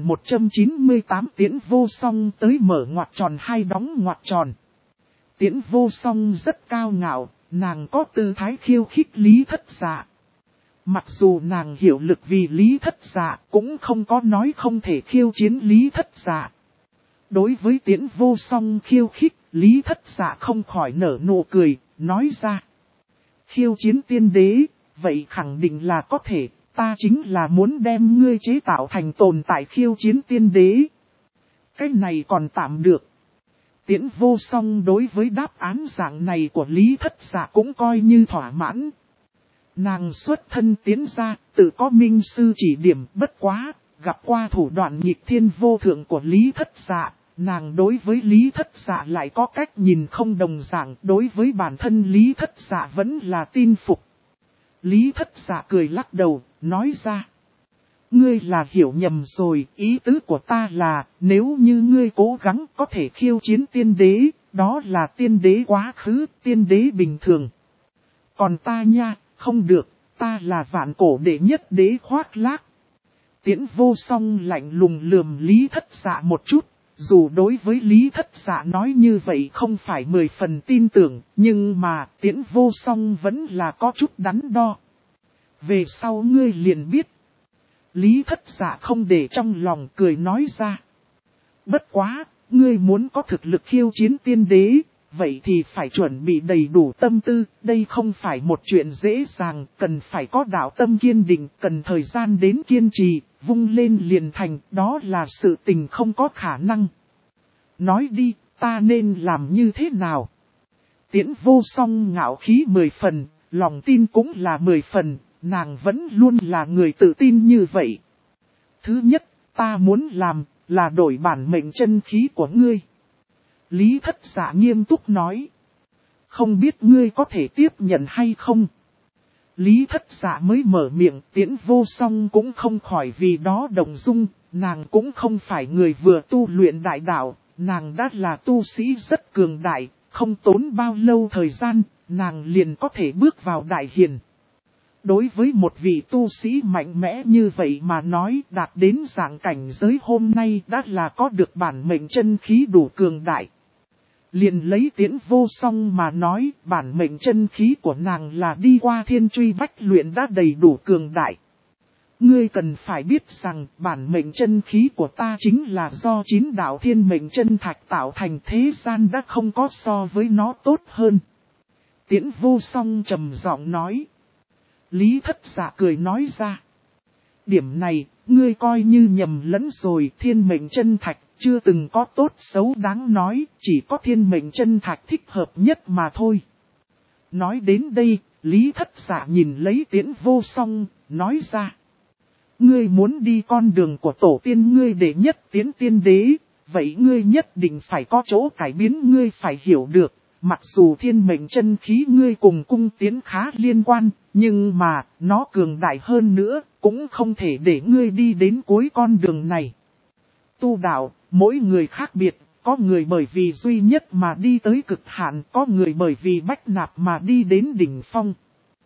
1198. Tiễn Vô Song tới mở ngoặc tròn hay đóng ngoặc tròn. Tiễn Vô Song rất cao ngạo, nàng có tư thái khiêu khích Lý Thất Dạ. Mặc dù nàng hiểu lực vì Lý Thất Dạ, cũng không có nói không thể khiêu chiến Lý Thất Dạ. Đối với Tiễn Vô Song khiêu khích, Lý Thất Dạ không khỏi nở nụ cười, nói ra. Khiêu chiến tiên đế, vậy khẳng định là có thể, ta chính là muốn đem ngươi chế tạo thành tồn tại khiêu chiến tiên đế. Cái này còn tạm được. Tiễn Vô Song đối với đáp án dạng này của Lý Thất Dạ cũng coi như thỏa mãn. Nàng xuất thân tiến ra, tự có minh sư chỉ điểm, bất quá, gặp qua thủ đoạn nghịch thiên vô thượng của Lý Thất Dạ, nàng đối với Lý Thất Dạ lại có cách nhìn không đồng dạng, đối với bản thân Lý Thất Dạ vẫn là tin phục. Lý Thất Dạ cười lắc đầu, nói ra. Ngươi là hiểu nhầm rồi, ý tứ của ta là, nếu như ngươi cố gắng có thể khiêu chiến tiên đế, đó là tiên đế quá khứ, tiên đế bình thường. Còn ta nha, không được, ta là vạn cổ đệ nhất đế khoác lác. Tiễn Vô Song lạnh lùng lườm Lý Thất Dạ một chút, dù đối với Lý Thất Dạ nói như vậy không phải 10 phần tin tưởng, nhưng mà Tiễn Vô Song vẫn là có chút đắn đo. Về sau ngươi liền biết. Lý Thất Dạ không để trong lòng, cười nói ra. Bất quá, ngươi muốn có thực lực khiêu chiến tiên đế, vậy thì phải chuẩn bị đầy đủ tâm tư, đây không phải một chuyện dễ dàng, cần phải có đạo tâm kiên định, cần thời gian đến kiên trì, vung lên liền thành, đó là sự tình không có khả năng. Nói đi, ta nên làm như thế nào? Tiễn Vô Song ngạo khí 10 phần, lòng tin cũng là 10 phần, nàng vẫn luôn là người tự tin như vậy. Thứ nhất, ta muốn làm, là đổi bản mệnh chân khí của ngươi. Lý Thất Dạ nghiêm túc nói. Không biết ngươi có thể tiếp nhận hay không? Lý Thất Dạ mới mở miệng, Tiễn Vô Song cũng không khỏi vì đó động dung, nàng cũng không phải người vừa tu luyện đại đạo, nàng đã là tu sĩ rất cường đại, không tốn bao lâu thời gian, nàng liền có thể bước vào đại hiền. Đối với một vị tu sĩ mạnh mẽ như vậy mà nói, đạt đến dạng cảnh giới hôm nay đã là có được bản mệnh chân khí đủ cường đại. Liền lấy Tiễn Vô Song mà nói, bản mệnh chân khí của nàng là đi qua thiên truy bách luyện đã đầy đủ cường đại. Ngươi cần phải biết rằng bản mệnh chân khí của ta chính là do 9 đạo thiên mệnh chân thạch tạo thành, thế gian đã không có so với nó tốt hơn. Tiễn Vô Song trầm giọng nói. Lý Thất Dạ cười nói ra. Điểm này, ngươi coi như nhầm lẫn rồi, thiên mệnh chân thạch chưa từng có tốt xấu đáng nói, chỉ có thiên mệnh chân thạch thích hợp nhất mà thôi. Nói đến đây, Lý Thất Dạ nhìn lấy Tiễn Vô Song, nói ra. Ngươi muốn đi con đường của tổ tiên ngươi để nhất tiến tiên đế, vậy ngươi nhất định phải có chỗ cải biến, ngươi phải hiểu được. Mặc dù thiên mệnh chân khí ngươi cùng cung tiến khá liên quan, nhưng mà, nó cường đại hơn nữa, cũng không thể để ngươi đi đến cuối con đường này. Tu đạo, mỗi người khác biệt, có người bởi vì duy nhất mà đi tới cực hạn, có người bởi vì bách nạp mà đi đến đỉnh phong.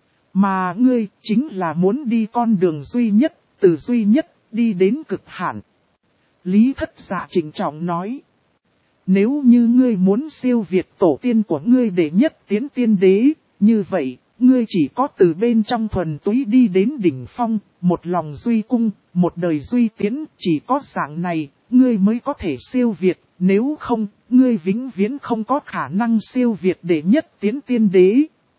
Mà ngươi, chính là muốn đi con đường duy nhất, từ duy nhất, đi đến cực hạn. Lý Thất Dạ trịnh trọng nói. Nếu như ngươi muốn siêu việt tổ tiên của ngươi để nhất tiến tiên đế, như vậy, ngươi chỉ có từ bên trong thuần túy đi đến đỉnh phong, một lòng duy cung, một đời duy tiến, chỉ có dạng này, ngươi mới có thể siêu việt, nếu không, ngươi vĩnh viễn không có khả năng siêu việt để nhất tiến tiên đế.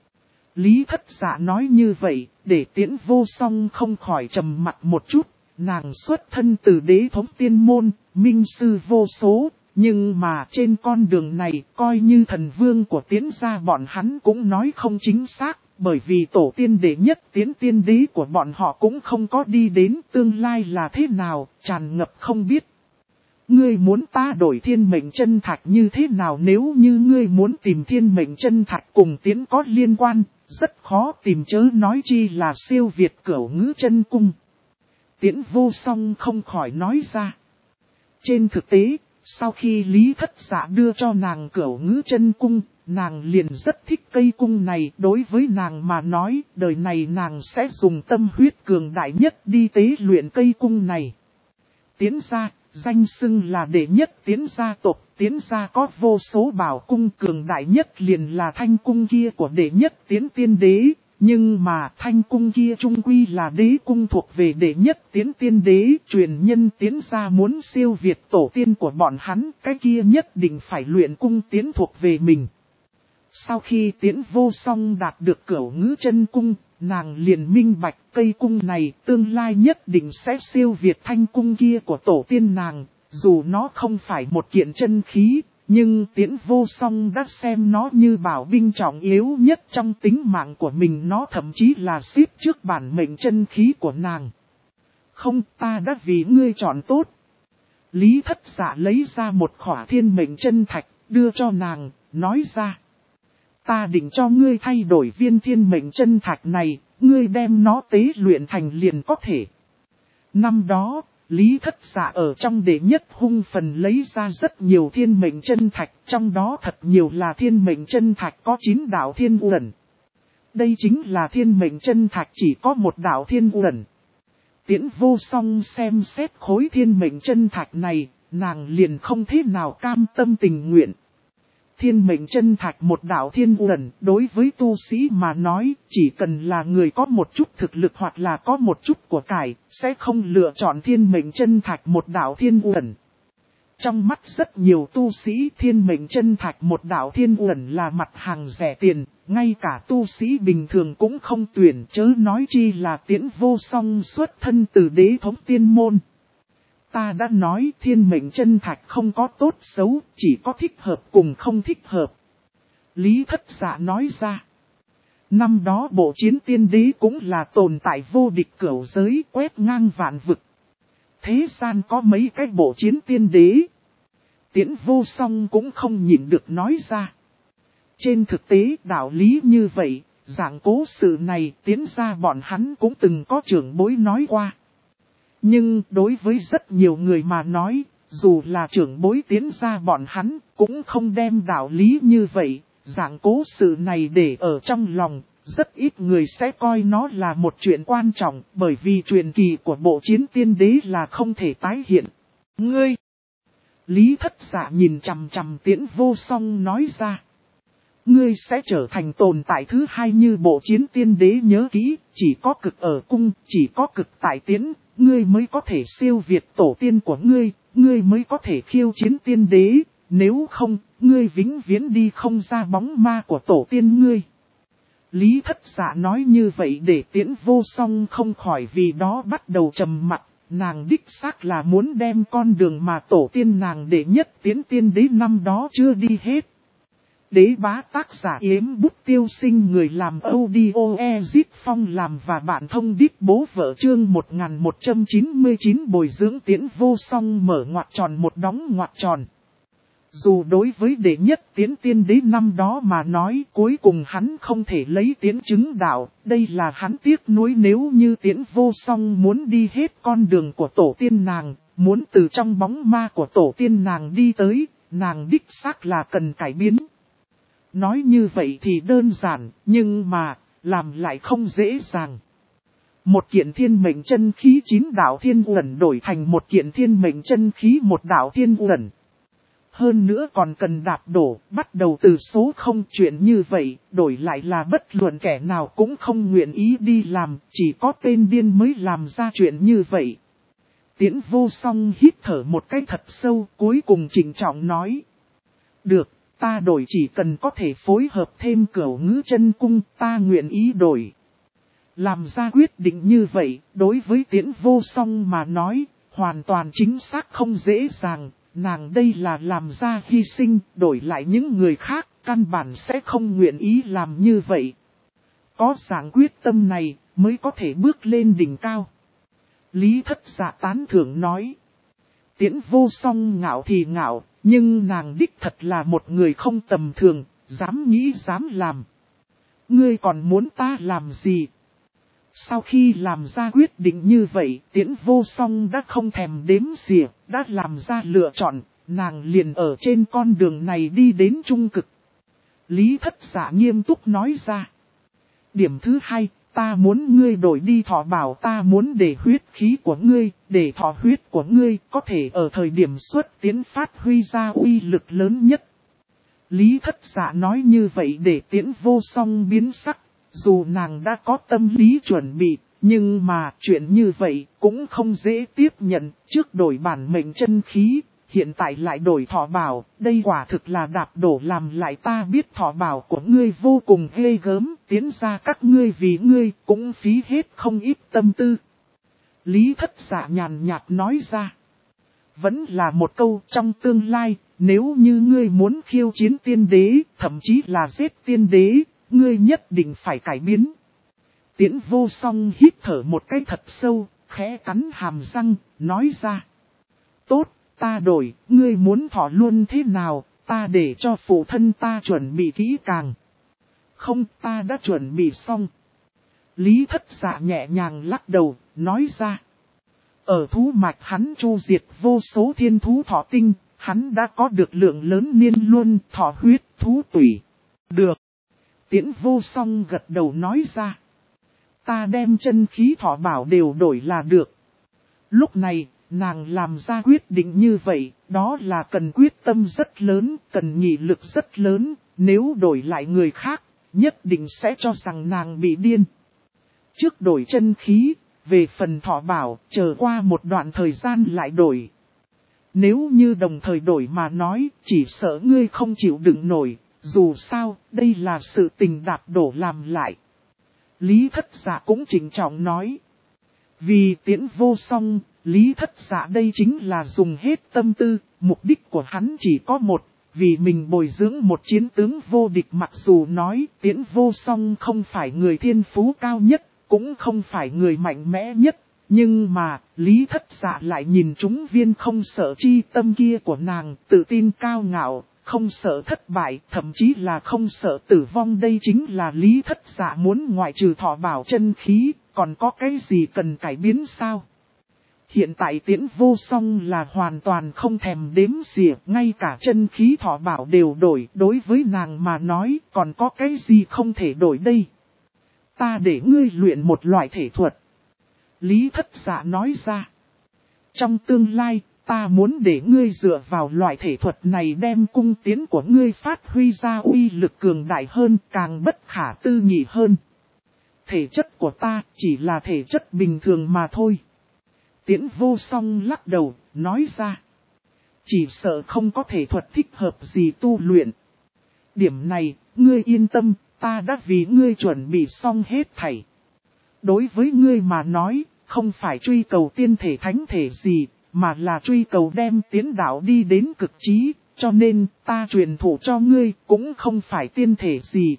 Lý Thất Dạ nói như vậy, để Tiễn Vô Song không khỏi trầm mặt một chút, nàng xuất thân từ đế thống tiên môn, minh sư vô số. Nhưng mà trên con đường này coi như thần vương của Tiễn gia bọn hắn cũng nói không chính xác, bởi vì tổ tiên đệ nhất Tiễn tiên đế của bọn họ cũng không có đi đến, tương lai là thế nào, tràn ngập không biết. Ngươi muốn ta đổi thiên mệnh chân thạch như thế nào? Nếu như ngươi muốn tìm thiên mệnh chân thạch cùng Tiễn có liên quan, rất khó tìm, chớ nói chi là siêu việt Cửu Ngữ Chân Cung. Tiễn Vô Song không khỏi nói ra. Trên thực tế, sau khi Lý Thất Dạ đưa cho nàng Cửu Ngữ Chân Cung, nàng liền rất thích cây cung này. Đối với nàng mà nói, đời này nàng sẽ dùng tâm huyết cường đại nhất đi tế luyện cây cung này. Tiễn gia, danh xưng là đệ nhất Tiễn gia tộc, Tiễn gia có vô số bảo cung, cường đại nhất liền là thanh cung kia của đệ nhất Tiễn tiên đế. Nhưng mà thanh cung kia trung quy là đế cung thuộc về đệ nhất Tiễn tiên đế, truyền nhân Tiễn gia muốn siêu việt tổ tiên của bọn hắn, cái kia nhất định phải luyện cung Tiễn thuộc về mình. Sau khi Tiễn Vô Song đạt được Cửu Ngữ Chân Cung, nàng liền minh bạch cây cung này tương lai nhất định sẽ siêu việt thanh cung kia của tổ tiên nàng, dù nó không phải một kiện chân khí. Nhưng Tiễn Vô Song đã xem nó như bảo binh trọng yếu nhất trong tính mạng của mình, nó thậm chí là xếp trước bản mệnh chân khí của nàng. Không, ta đã vì ngươi chọn tốt. Lý Thất Dạ lấy ra một khỏa thiên mệnh chân thạch, đưa cho nàng, nói ra. Ta định cho ngươi thay đổi viên thiên mệnh chân thạch này, ngươi đem nó tế luyện thành liền có thể. Năm đó, Lý Thất Dạ ở trong đệ nhất hung phần lấy ra rất nhiều thiên mệnh chân thạch, trong đó thật nhiều là thiên mệnh chân thạch có 9 đạo thiên uẩn. Đây chính là thiên mệnh chân thạch chỉ có một đạo thiên uẩn. Tiễn Vô Song xem xét khối thiên mệnh chân thạch này, nàng liền không thế nào cam tâm tình nguyện. Thiên mệnh chân thạch một đạo thiên uẩn, đối với tu sĩ mà nói, chỉ cần là người có một chút thực lực hoặc là có một chút của cải, sẽ không lựa chọn thiên mệnh chân thạch một đạo thiên uẩn. Trong mắt rất nhiều tu sĩ thiên mệnh chân thạch một đạo thiên uẩn là mặt hàng rẻ tiền, ngay cả tu sĩ bình thường cũng không tuyển, chớ nói chi là Tiễn Vô Song xuất thân từ đế thống tiên môn. Ta đã nói thiên mệnh chân thạch không có tốt xấu, chỉ có thích hợp cùng không thích hợp. Lý Thất Dạ nói ra. Năm đó bộ chiến tiên đế cũng là tồn tại vô địch cửu giới quét ngang vạn vực. Thế gian có mấy cái bộ chiến tiên đế. Tiễn Vô Song cũng không nhịn được nói ra. Trên thực tế đạo lý như vậy, dạng cố sự này tiến ra bọn hắn cũng từng có trưởng bối nói qua. Nhưng đối với rất nhiều người mà nói, dù là trưởng bối tiến ra bọn hắn cũng không đem đạo lý như vậy, dạng cố sự này để ở trong lòng. Rất ít người sẽ coi nó là một chuyện quan trọng, bởi vì truyền kỳ của bộ chiến tiên đế là không thể tái hiện. Ngươi! Lý Thất Dạ nhìn chằm chằm Tiễn Vô Song nói ra. Ngươi sẽ trở thành tồn tại thứ hai như bộ chiến tiên đế, nhớ kỹ, chỉ có cực ở cung, chỉ có cực tại Tiễn, ngươi mới có thể siêu việt tổ tiên của ngươi mới có thể khiêu chiến tiên đế, nếu không, ngươi vĩnh viễn đi không ra bóng ma của tổ tiên ngươi. Lý Thất Dạ nói như vậy để Tiễn Vô Song không khỏi vì đó bắt đầu trầm mặc, nàng đích xác là muốn đem con đường mà tổ tiên nàng đệ nhất Tiễn tiên đế năm đó chưa đi hết. Đế bá tác giả Yếm Bút Tiêu Sinh, người làm audio Ezit Phong làm và bạn thông đít bố vợ, chương 1199 bồi dưỡng Tiễn Vô Song mở ngoặc tròn một đóng ngoặc tròn. Dù đối với đệ nhất Tiễn tiên đế năm đó mà nói cuối cùng hắn không thể lấy Tiễn chứng đạo, đây là hắn tiếc nuối. Nếu như Tiễn Vô Song muốn đi hết con đường của tổ tiên nàng, muốn từ trong bóng ma của tổ tiên nàng đi tới, nàng đích xác là cần cải biến. Nói như vậy thì đơn giản, nhưng mà, làm lại không dễ dàng. Một kiện thiên mệnh chân khí 9 đạo thiên uẩn đổi thành một kiện thiên mệnh chân khí 1 đạo thiên uẩn. Hơn nữa còn cần đạp đổ, bắt đầu từ số 0, chuyện như vậy, đổi lại là bất luận kẻ nào cũng không nguyện ý đi làm, chỉ có tên điên mới làm ra chuyện như vậy. Tiễn Vô Song hít thở một cái thật sâu, cuối cùng trịnh trọng nói. Được, ta đổi, chỉ cần có thể phối hợp thêm Cửu Ngữ Chân Cung, ta nguyện ý đổi. Làm ra quyết định như vậy, đối với Tiễn Vô Song mà nói, hoàn toàn chính xác không dễ dàng. Nàng đây là làm ra hy sinh, đổi lại những người khác, căn bản sẽ không nguyện ý làm như vậy. Có dạng quyết tâm này, mới có thể bước lên đỉnh cao. Lý Thất Dạ tán thưởng nói. Tiễn Vô Song ngạo thì ngạo, nhưng nàng đích thật là một người không tầm thường, dám nghĩ dám làm. Ngươi còn muốn ta làm gì? Sau khi làm ra quyết định như vậy, Tiễn Vô Song đã không thèm đếm xỉa, đã làm ra lựa chọn, nàng liền ở trên con đường này đi đến trung cực. Lý Thất Dạ nghiêm túc nói ra. Điểm thứ hai, ta muốn ngươi đổi đi thọ bảo, ta muốn để huyết khí của ngươi, để thọ huyết của ngươi có thể ở thời điểm xuất tiến phát huy ra uy lực lớn nhất. Lý Thất Dạ nói như vậy để Tiễn Vô Song biến sắc. Dù nàng đã có tâm lý chuẩn bị, nhưng mà chuyện như vậy cũng không dễ tiếp nhận. Trước đổi bản mệnh chân khí, hiện tại lại đổi thọ bảo, đây quả thực là đạp đổ. Làm lại ta biết thọ bảo của ngươi vô cùng ghê gớm, tiến ra các ngươi vì ngươi cũng phí hết không ít tâm tư. Lý Thất Dạ nhàn nhạt nói ra. Vẫn là một câu, trong tương lai, nếu như ngươi muốn khiêu chiến tiên đế, thậm chí là giết tiên đế, ngươi nhất định phải cải biến. Tiễn Vô Song hít thở một cái thật sâu, khẽ cắn hàm răng, nói ra. Tốt, ta đổi, ngươi muốn thọ luôn thế nào, ta để cho phụ thân ta chuẩn bị kỹ càng. Không, ta đã chuẩn bị xong. Lý Thất Dạ nhẹ nhàng lắc đầu, nói ra. Ở thú mạch hắn chu diệt vô số thiên thú thọ tinh, hắn đã có được lượng lớn niên luân thọ huyết thú tủy. Được. Tiễn Vô Song gật đầu nói ra. Ta đem chân khí thọ bảo đều đổi là được. Lúc này, nàng làm ra quyết định như vậy, đó là cần quyết tâm rất lớn, cần nghị lực rất lớn, nếu đổi lại người khác, nhất định sẽ cho rằng nàng bị điên. Trước đổi chân khí, về phần thọ bảo, chờ qua một đoạn thời gian lại đổi. Nếu như đồng thời đổi mà nói, chỉ sợ ngươi không chịu đựng nổi, dù sao, đây là sự tình đạp đổ làm lại. Lý Thất Dạ cũng chỉnh trọng nói. Vì Tiễn Vô Song, Lý Thất Dạ đây chính là dùng hết tâm tư, mục đích của hắn chỉ có một, vì mình bồi dưỡng một chiến tướng vô địch. Mặc dù nói Tiễn Vô Song không phải người thiên phú cao nhất, cũng không phải người mạnh mẽ nhất, nhưng mà Lý Thất Dạ lại nhìn trúng viên không sợ chi tâm kia của nàng, tự tin cao ngạo, không sợ thất bại, thậm chí là không sợ tử vong. Đây chính là Lý Thất Dạ muốn, ngoại trừ Thọ Bảo chân khí, còn có cái gì cần cải biến sao? Hiện tại Tiễn Vô Song là hoàn toàn không thèm đếm xỉa, ngay cả chân khí Thọ Bảo đều đổi, đối với nàng mà nói còn có cái gì không thể đổi đây? Ta để ngươi luyện một loại thể thuật. Lý Thất Dạ nói ra. Trong tương lai, ta muốn để ngươi dựa vào loại thể thuật này đem cung tiến của ngươi phát huy ra uy lực cường đại hơn, càng bất khả tư nghị hơn. Thể chất của ta chỉ là thể chất bình thường mà thôi. Tiễn Vô Song lắc đầu, nói ra. Chỉ sợ không có thể thuật thích hợp gì tu luyện. Điểm này, ngươi yên tâm, ta đã vì ngươi chuẩn bị xong hết thảy. Đối với ngươi mà nói, không phải truy cầu tiên thể thánh thể gì, mà là truy cầu đem tiến đạo đi đến cực trí, cho nên ta truyền thụ cho ngươi cũng không phải tiên thể gì.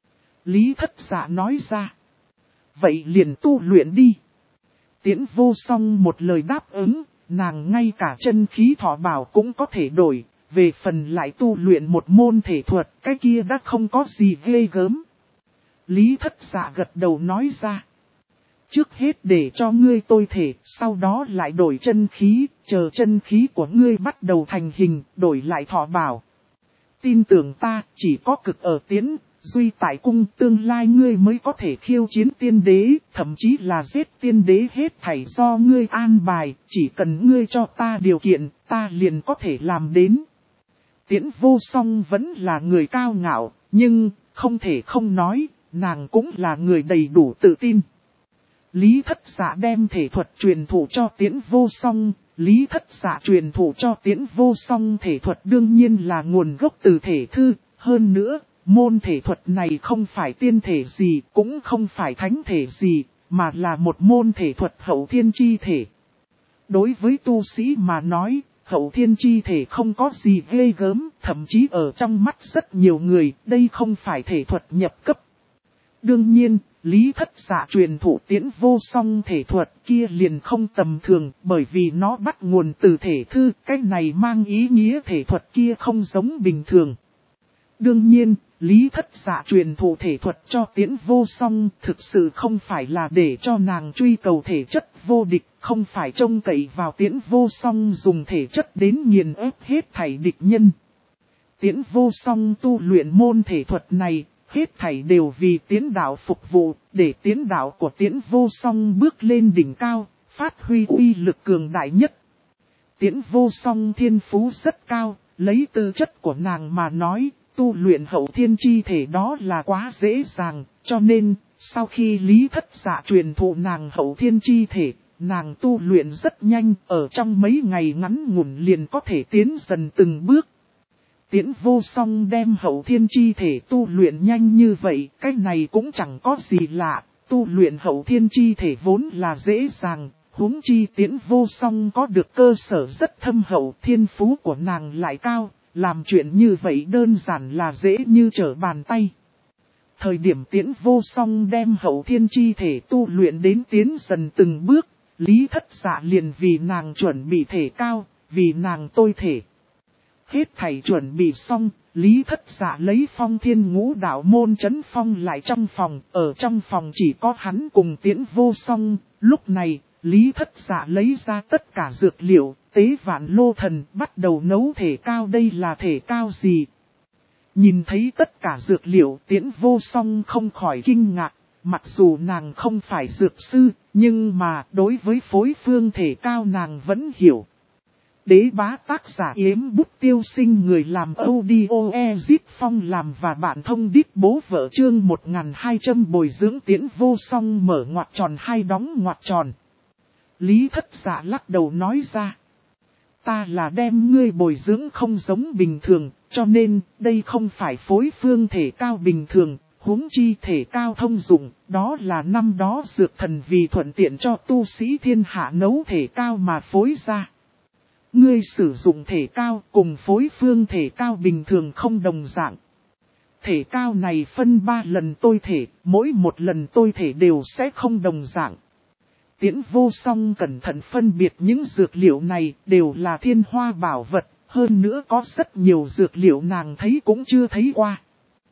Lý Thất Dạ nói ra. Vậy liền tu luyện đi. Tiễn Vô Song một lời đáp ứng, nàng ngay cả chân khí Thọ Bảo cũng có thể đổi, về phần lại tu luyện một môn thể thuật, cái kia đã không có gì ghê gớm. Lý Thất Dạ gật đầu nói ra. Trước hết để cho ngươi tôi thể, sau đó lại đổi chân khí, chờ chân khí của ngươi bắt đầu thành hình, đổi lại Thọ Bảo. Tin tưởng ta, chỉ có cực ở tiến, duy tại cung, tương lai ngươi mới có thể khiêu chiến tiên đế, thậm chí là giết tiên đế. Hết thảy do ngươi an bài, chỉ cần ngươi cho ta điều kiện, ta liền có thể làm đến. Tiễn Vô Song vẫn là người cao ngạo, nhưng không thể không nói, nàng cũng là người đầy đủ tự tin. Lý Thất Dạ đem thể thuật truyền thụ cho Tiễn Vô Song, Lý Thất Dạ truyền thụ cho Tiễn Vô Song thể thuật đương nhiên là nguồn gốc từ thể thư, hơn nữa, môn thể thuật này không phải tiên thể gì, cũng không phải thánh thể gì, mà là một môn thể thuật hậu thiên chi thể. Đối với tu sĩ mà nói, hậu thiên chi thể không có gì ghê gớm, thậm chí ở trong mắt rất nhiều người, đây không phải thể thuật nhập cấp. Đương nhiên, Lý Thất Dạ truyền thụ Tiễn Vô Song thể thuật kia liền không tầm thường, bởi vì nó bắt nguồn từ thể thư, cái này mang ý nghĩa thể thuật kia không giống bình thường. Đương nhiên, Lý Thất Dạ truyền thụ thể thuật cho Tiễn Vô Song thực sự không phải là để cho nàng truy cầu thể chất vô địch, không phải trông cậy vào Tiễn Vô Song dùng thể chất đến nghiền ép hết thảy địch nhân. Tiễn Vô Song tu luyện môn thể thuật này, hết thảy đều vì tiến đạo phục vụ, để tiến đạo của Tiễn Vô Song bước lên đỉnh cao, phát huy uy lực cường đại nhất. Tiễn Vô Song thiên phú rất cao, lấy tư chất của nàng mà nói, tu luyện hậu thiên chi thể đó là quá dễ dàng, cho nên, sau khi Lý Thất Dạ truyền thụ nàng hậu thiên chi thể, nàng tu luyện rất nhanh, ở trong mấy ngày ngắn ngủn liền có thể tiến dần từng bước. Tiễn Vô Song đem hậu thiên chi thể tu luyện nhanh như vậy, cái này cũng chẳng có gì lạ, tu luyện hậu thiên chi thể vốn là dễ dàng, huống chi Tiễn Vô Song có được cơ sở rất thâm hậu, thiên phú của nàng lại cao, làm chuyện như vậy đơn giản là dễ như trở bàn tay. Thời điểm Tiễn Vô Song đem hậu thiên chi thể tu luyện đến tiến dần từng bước, Lý Thất Dạ liền vì nàng chuẩn bị thể cao, vì nàng tôi thể. Hết thảy chuẩn bị xong, Lý Thất Dạ lấy Phong Thiên Ngũ Đạo môn trấn phong lại trong phòng, ở trong phòng chỉ có hắn cùng Tiễn Vô Song. Lúc này, Lý Thất Dạ lấy ra tất cả dược liệu, tế vạn lô thần, bắt đầu nấu thể cao. Đây là thể cao gì? Nhìn thấy tất cả dược liệu, Tiễn Vô Song không khỏi kinh ngạc, mặc dù nàng không phải dược sư, nhưng mà đối với phối phương thể cao nàng vẫn hiểu. Đế bá tác giả Yếm Bút Tiêu Sinh, người làm audio Ezit Phong làm và bạn thông đít bố vợ chương 1200 bồi dưỡng Tiễn Vô Song mở ngoặc tròn hai đóng ngoặc tròn. Lý Thất Dạ lắc đầu nói ra. Ta là đem ngươi bồi dưỡng không giống bình thường, cho nên đây không phải phối phương thể cao bình thường, huống chi thể cao thông dụng, đó là năm đó dược thần vì thuận tiện cho tu sĩ thiên hạ nấu thể cao mà phối ra. Ngươi sử dụng thể cao cùng phối phương thể cao bình thường không đồng dạng. Thể cao này phân 3 lần tôi thể, mỗi một lần tôi thể đều sẽ không đồng dạng. Tiễn Vô Song cẩn thận phân biệt những dược liệu này đều là thiên hoa bảo vật, hơn nữa có rất nhiều dược liệu nàng thấy cũng chưa thấy qua.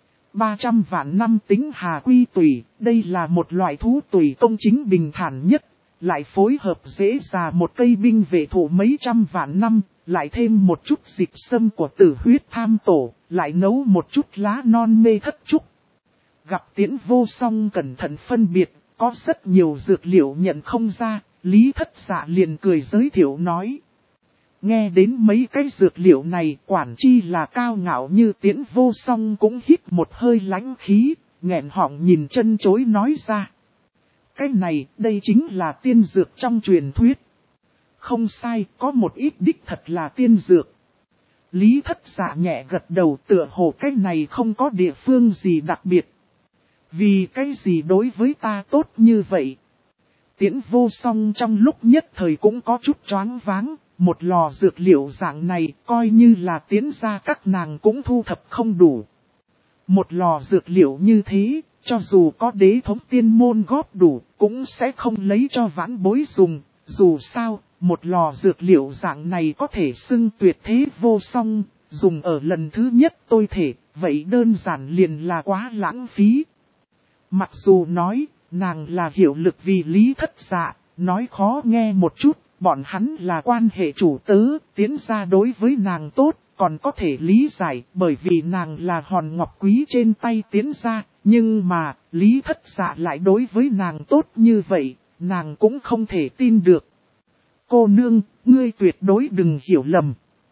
300 vạn năm tính hà quy tùy, đây là một loại thú tùy công chính bình thản nhất, lại phối hợp dễ già một cây binh vệ thủ mấy trăm vạn năm, lại thêm một chút dịch sâm của tử huyết tham tổ, lại nấu một chút lá non mê thất trúc. Gặp Tiễn Vô Song cẩn thận phân biệt, có rất nhiều dược liệu nhận không ra, Lý Thất Dạ liền cười giới thiệu nói. Nghe đến mấy cái dược liệu này quản chi là cao ngạo như Tiễn Vô Song cũng hít một hơi lãnh khí, nghẹn họng nhìn chân chối nói ra. Cái này, đây chính là tiên dược trong truyền thuyết. Không sai, có một ít đích thật là tiên dược. Lý Thất Dạ nhẹ gật đầu tựa hồ cái này không có địa phương gì đặc biệt. Vì cái gì đối với ta tốt như vậy? Tiễn Vô Song trong lúc nhất thời cũng có chút choáng váng, một lò dược liệu dạng này coi như là tiến ra các nàng cũng thu thập không đủ. Một lò dược liệu như thế, cho dù có đế thống tiên môn góp đủ, cũng sẽ không lấy cho vãn bối dùng, dù sao, một lò dược liệu dạng này có thể xưng tuyệt thế vô song, dùng ở lần thứ nhất tôi thể, vậy đơn giản liền là quá lãng phí. Mặc dù nói, nàng là hiệu lực vì Lý Thất Dạ, nói khó nghe một chút, bọn hắn là quan hệ chủ tớ, tiến ra đối với nàng tốt, còn có thể lý giải bởi vì nàng là hòn ngọc quý trên tay tiến ra, nhưng mà, Lý Thất Dạ lại đối với nàng tốt như vậy, nàng cũng không thể tin được. Cô nương, ngươi tuyệt đối đừng hiểu lầm.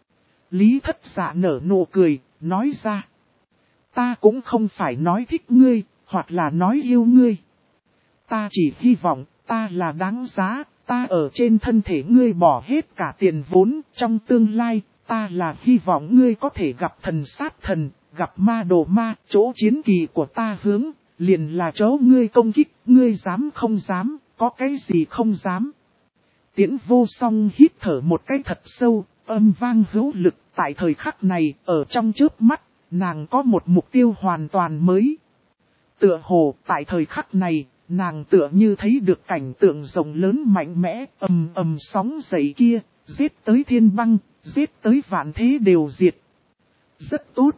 Lý Thất Dạ nở nụ cười, nói ra. Ta cũng không phải nói thích ngươi, hoặc là nói yêu ngươi. Ta chỉ hy vọng, ta là đáng giá, ta ở trên thân thể ngươi bỏ hết cả tiền vốn, trong tương lai, ta là hy vọng ngươi có thể gặp thần sát thần, gặp ma đồ ma, chỗ chiến kỳ của ta hướng, liền là chỗ ngươi công kích, ngươi dám không dám, có cái gì không dám. Tiễn Vô Song hít thở một cái thật sâu, âm vang hữu lực, tại thời khắc này, ở trong chớp mắt, nàng có một mục tiêu hoàn toàn mới. Tựa hồ, tại thời khắc này, nàng tựa như thấy được cảnh tượng rộng lớn mạnh mẽ, ầm ầm sóng dậy kia, giết tới thiên băng, giết tới vạn thế đều diệt. Rất tốt.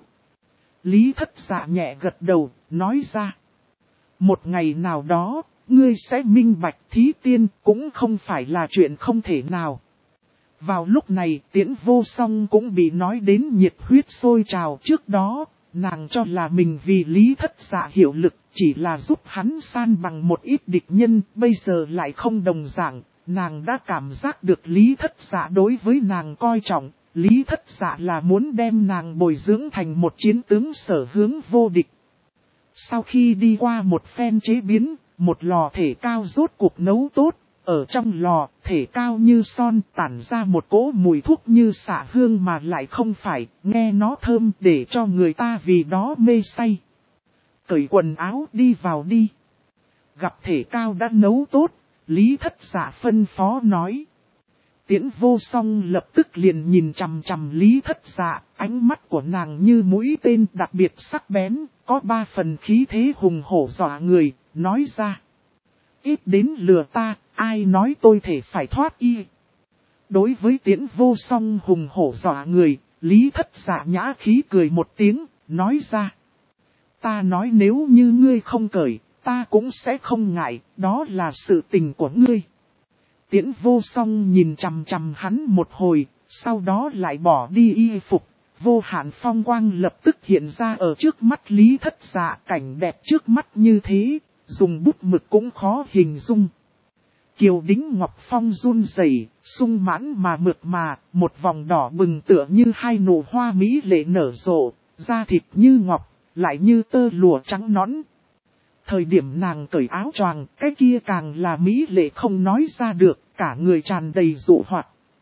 Lý Thất Dạ nhẹ gật đầu, nói ra. Một ngày nào đó, ngươi sẽ minh bạch thí tiên cũng không phải là chuyện không thể nào. Vào lúc này Tiễn Vô Song cũng bị nói đến nhiệt huyết sôi trào trước đó, nàng cho là mình vì Lý Thất Dạ hiệu lực chỉ là giúp hắn san bằng một ít địch nhân, bây giờ lại không đồng dạng, nàng đã cảm giác được Lý Thất Dạ đối với nàng coi trọng, Lý Thất Dạ là muốn đem nàng bồi dưỡng thành một chiến tướng sở hướng vô địch. Sau khi đi qua một phen chế biến, một lò thể cao rốt cuộc nấu tốt, ở trong lò, thể cao như son tản ra một cỗ mùi thuốc như xạ hương mà lại không phải, nghe nó thơm để cho người ta vì đó mê say. Cởi quần áo đi vào đi. Gặp thể cao đã nấu tốt, Lý Thất Dạ phân phó nói. Tiễn Vô Song lập tức liền nhìn chằm chằm Lý Thất Dạ, ánh mắt của nàng như mũi tên đặc biệt sắc bén, có 3 phần khí thế hùng hổ dọa người, nói ra. Ít đến lừa ta, ai nói tôi thể phải thoát y. Đối với Tiễn Vô Song hùng hổ dọa người, Lý Thất Dạ nhã khí cười một tiếng, nói ra. Ta nói nếu như ngươi không cởi, ta cũng sẽ không ngại, đó là sự tình của ngươi. Tiễn Vô Song nhìn chằm chằm hắn một hồi, sau đó lại bỏ đi y phục, vô hạn phong quang lập tức hiện ra ở trước mắt Lý Thất Dạ, cảnh đẹp trước mắt như thế, dùng bút mực cũng khó hình dung. Kiều Đính Ngọc Phong run rẩy, sung mãn mà mượt mà, một vòng đỏ bừng tựa như 2 nụ hoa mỹ lệ nở rộ, da thịt như ngọc, lại như tơ lụa trắng nõn. Thời điểm nàng cởi áo choàng, cái kia càng là mỹ lệ không nói ra được, cả người tràn đầy dụ hoạt.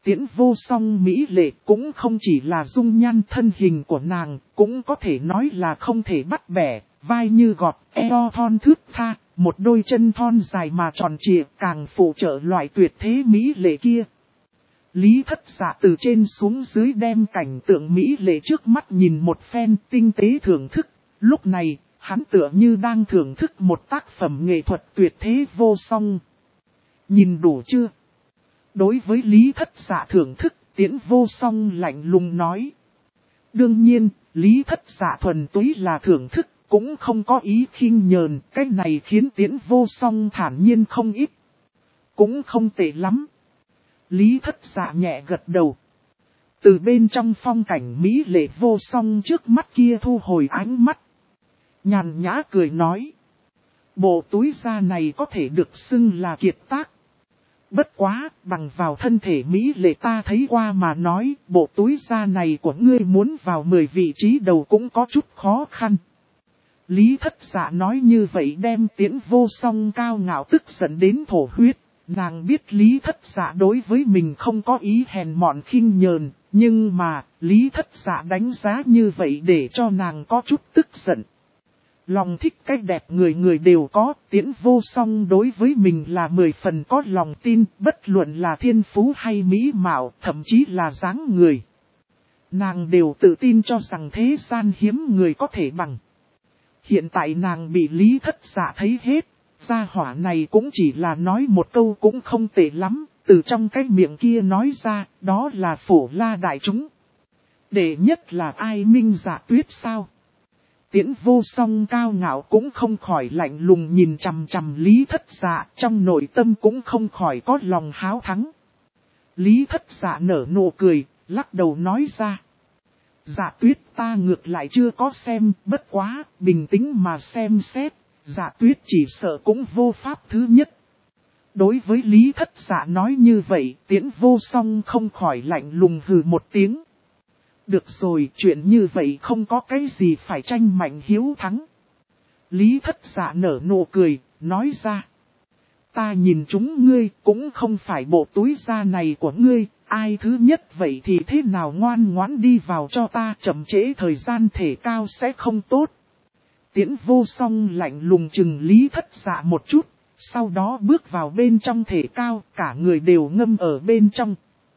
Tiễn Vô Song mỹ lệ cũng không chỉ là dung nhan thân hình của nàng, cũng có thể nói là không thể bắt bẻ, vai như gọt, eo thon thướt tha, một đôi chân thon dài mà tròn trịa càng phụ trợ loại tuyệt thế mỹ lệ kia. Lý Thất Dạ từ trên xuống dưới đem cảnh tượng mỹ lệ trước mắt nhìn một phen tinh tế thưởng thức, lúc này, hắn tựa như đang thưởng thức một tác phẩm nghệ thuật tuyệt thế vô song. Nhìn đủ chưa? Đối với Lý Thất Dạ thưởng thức, Tiễn Vô Song lạnh lùng nói. Đương nhiên, Lý Thất Dạ thuần túy là thưởng thức, cũng không có ý khinh nhờn, cái này khiến Tiễn Vô Song thản nhiên không ít. Cũng không tệ lắm. Lý Thất Dạ nhẹ gật đầu. Từ bên trong phong cảnh mỹ lệ vô song trước mắt kia thu hồi ánh mắt. Nhàn nhã cười nói. Bộ túi da này có thể được xưng là kiệt tác. Bất quá, bằng vào thân thể mỹ lệ ta thấy qua mà nói, bộ túi da này của ngươi muốn vào 10 vị trí đầu cũng có chút khó khăn. Lý Thất Dạ nói như vậy đem Tiễn Vô Song cao ngạo tức giận đến thổ huyết. Nàng biết Lý Thất Dạ đối với mình không có ý hèn mọn khinh nhờn, nhưng mà, Lý Thất Dạ đánh giá như vậy để cho nàng có chút tức giận. Lòng thích cái đẹp người người đều có, Tiễn Vô Song đối với mình là 10 phần có lòng tin, bất luận là thiên phú hay mỹ mạo, thậm chí là dáng người. Nàng đều tự tin cho rằng thế gian hiếm người có thể bằng. Hiện tại nàng bị Lý Thất Dạ thấy hết. Gia hỏa này cũng chỉ là nói một câu cũng không tệ lắm, từ trong cái miệng kia nói ra, đó là Phổ La đại chúng. Đệ nhất là ai? Minh Dạ Tuyết sao? Tiễn Vô Song cao ngạo cũng không khỏi lạnh lùng nhìn chằm chằm Lý Thất Dạ, trong nội tâm cũng không khỏi có lòng háo thắng. Lý Thất Dạ nở nụ cười, lắc đầu nói ra. Dạ Tuyết ta ngược lại chưa có xem, bất quá, bình tĩnh mà xem xét. Dạ Tuyết chỉ sợ cũng vô pháp thứ nhất. Đối với Lý Thất Dạ nói như vậy, Tiễn Vô Song không khỏi lạnh lùng hừ một tiếng. Được rồi, chuyện như vậy không có cái gì phải tranh mạnh hiếu thắng. Lý Thất Dạ nở nụ cười, nói ra. Ta nhìn chúng ngươi cũng không phải bộ túi da này của ngươi, ai thứ nhất vậy thì thế nào ngoan ngoãn đi vào cho ta, chậm trễ thời gian thể cao sẽ không tốt. Tiễn Vô Song lạnh lùng chừng Lý Thất Dạ một chút, sau đó bước vào bên trong thể cao, cả người đều ngâm ở bên trong.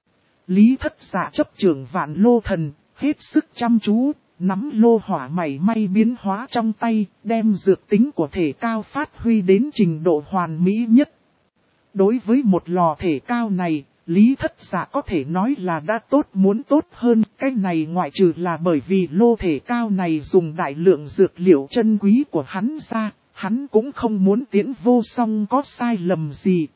Lý Thất Dạ chấp trưởng Vạn Lô Thần, hết sức chăm chú, nắm lô hỏa mảy may biến hóa trong tay, đem dược tính của thể cao phát huy đến trình độ hoàn mỹ nhất. Đối với một lò thể cao này, Lý Thất Dạ có thể nói là đã tốt muốn tốt hơn, cái này ngoại trừ là bởi vì lô thể cao này dùng đại lượng dược liệu chân quý của hắn ra, hắn cũng không muốn Tiễn Vô Song có sai lầm gì.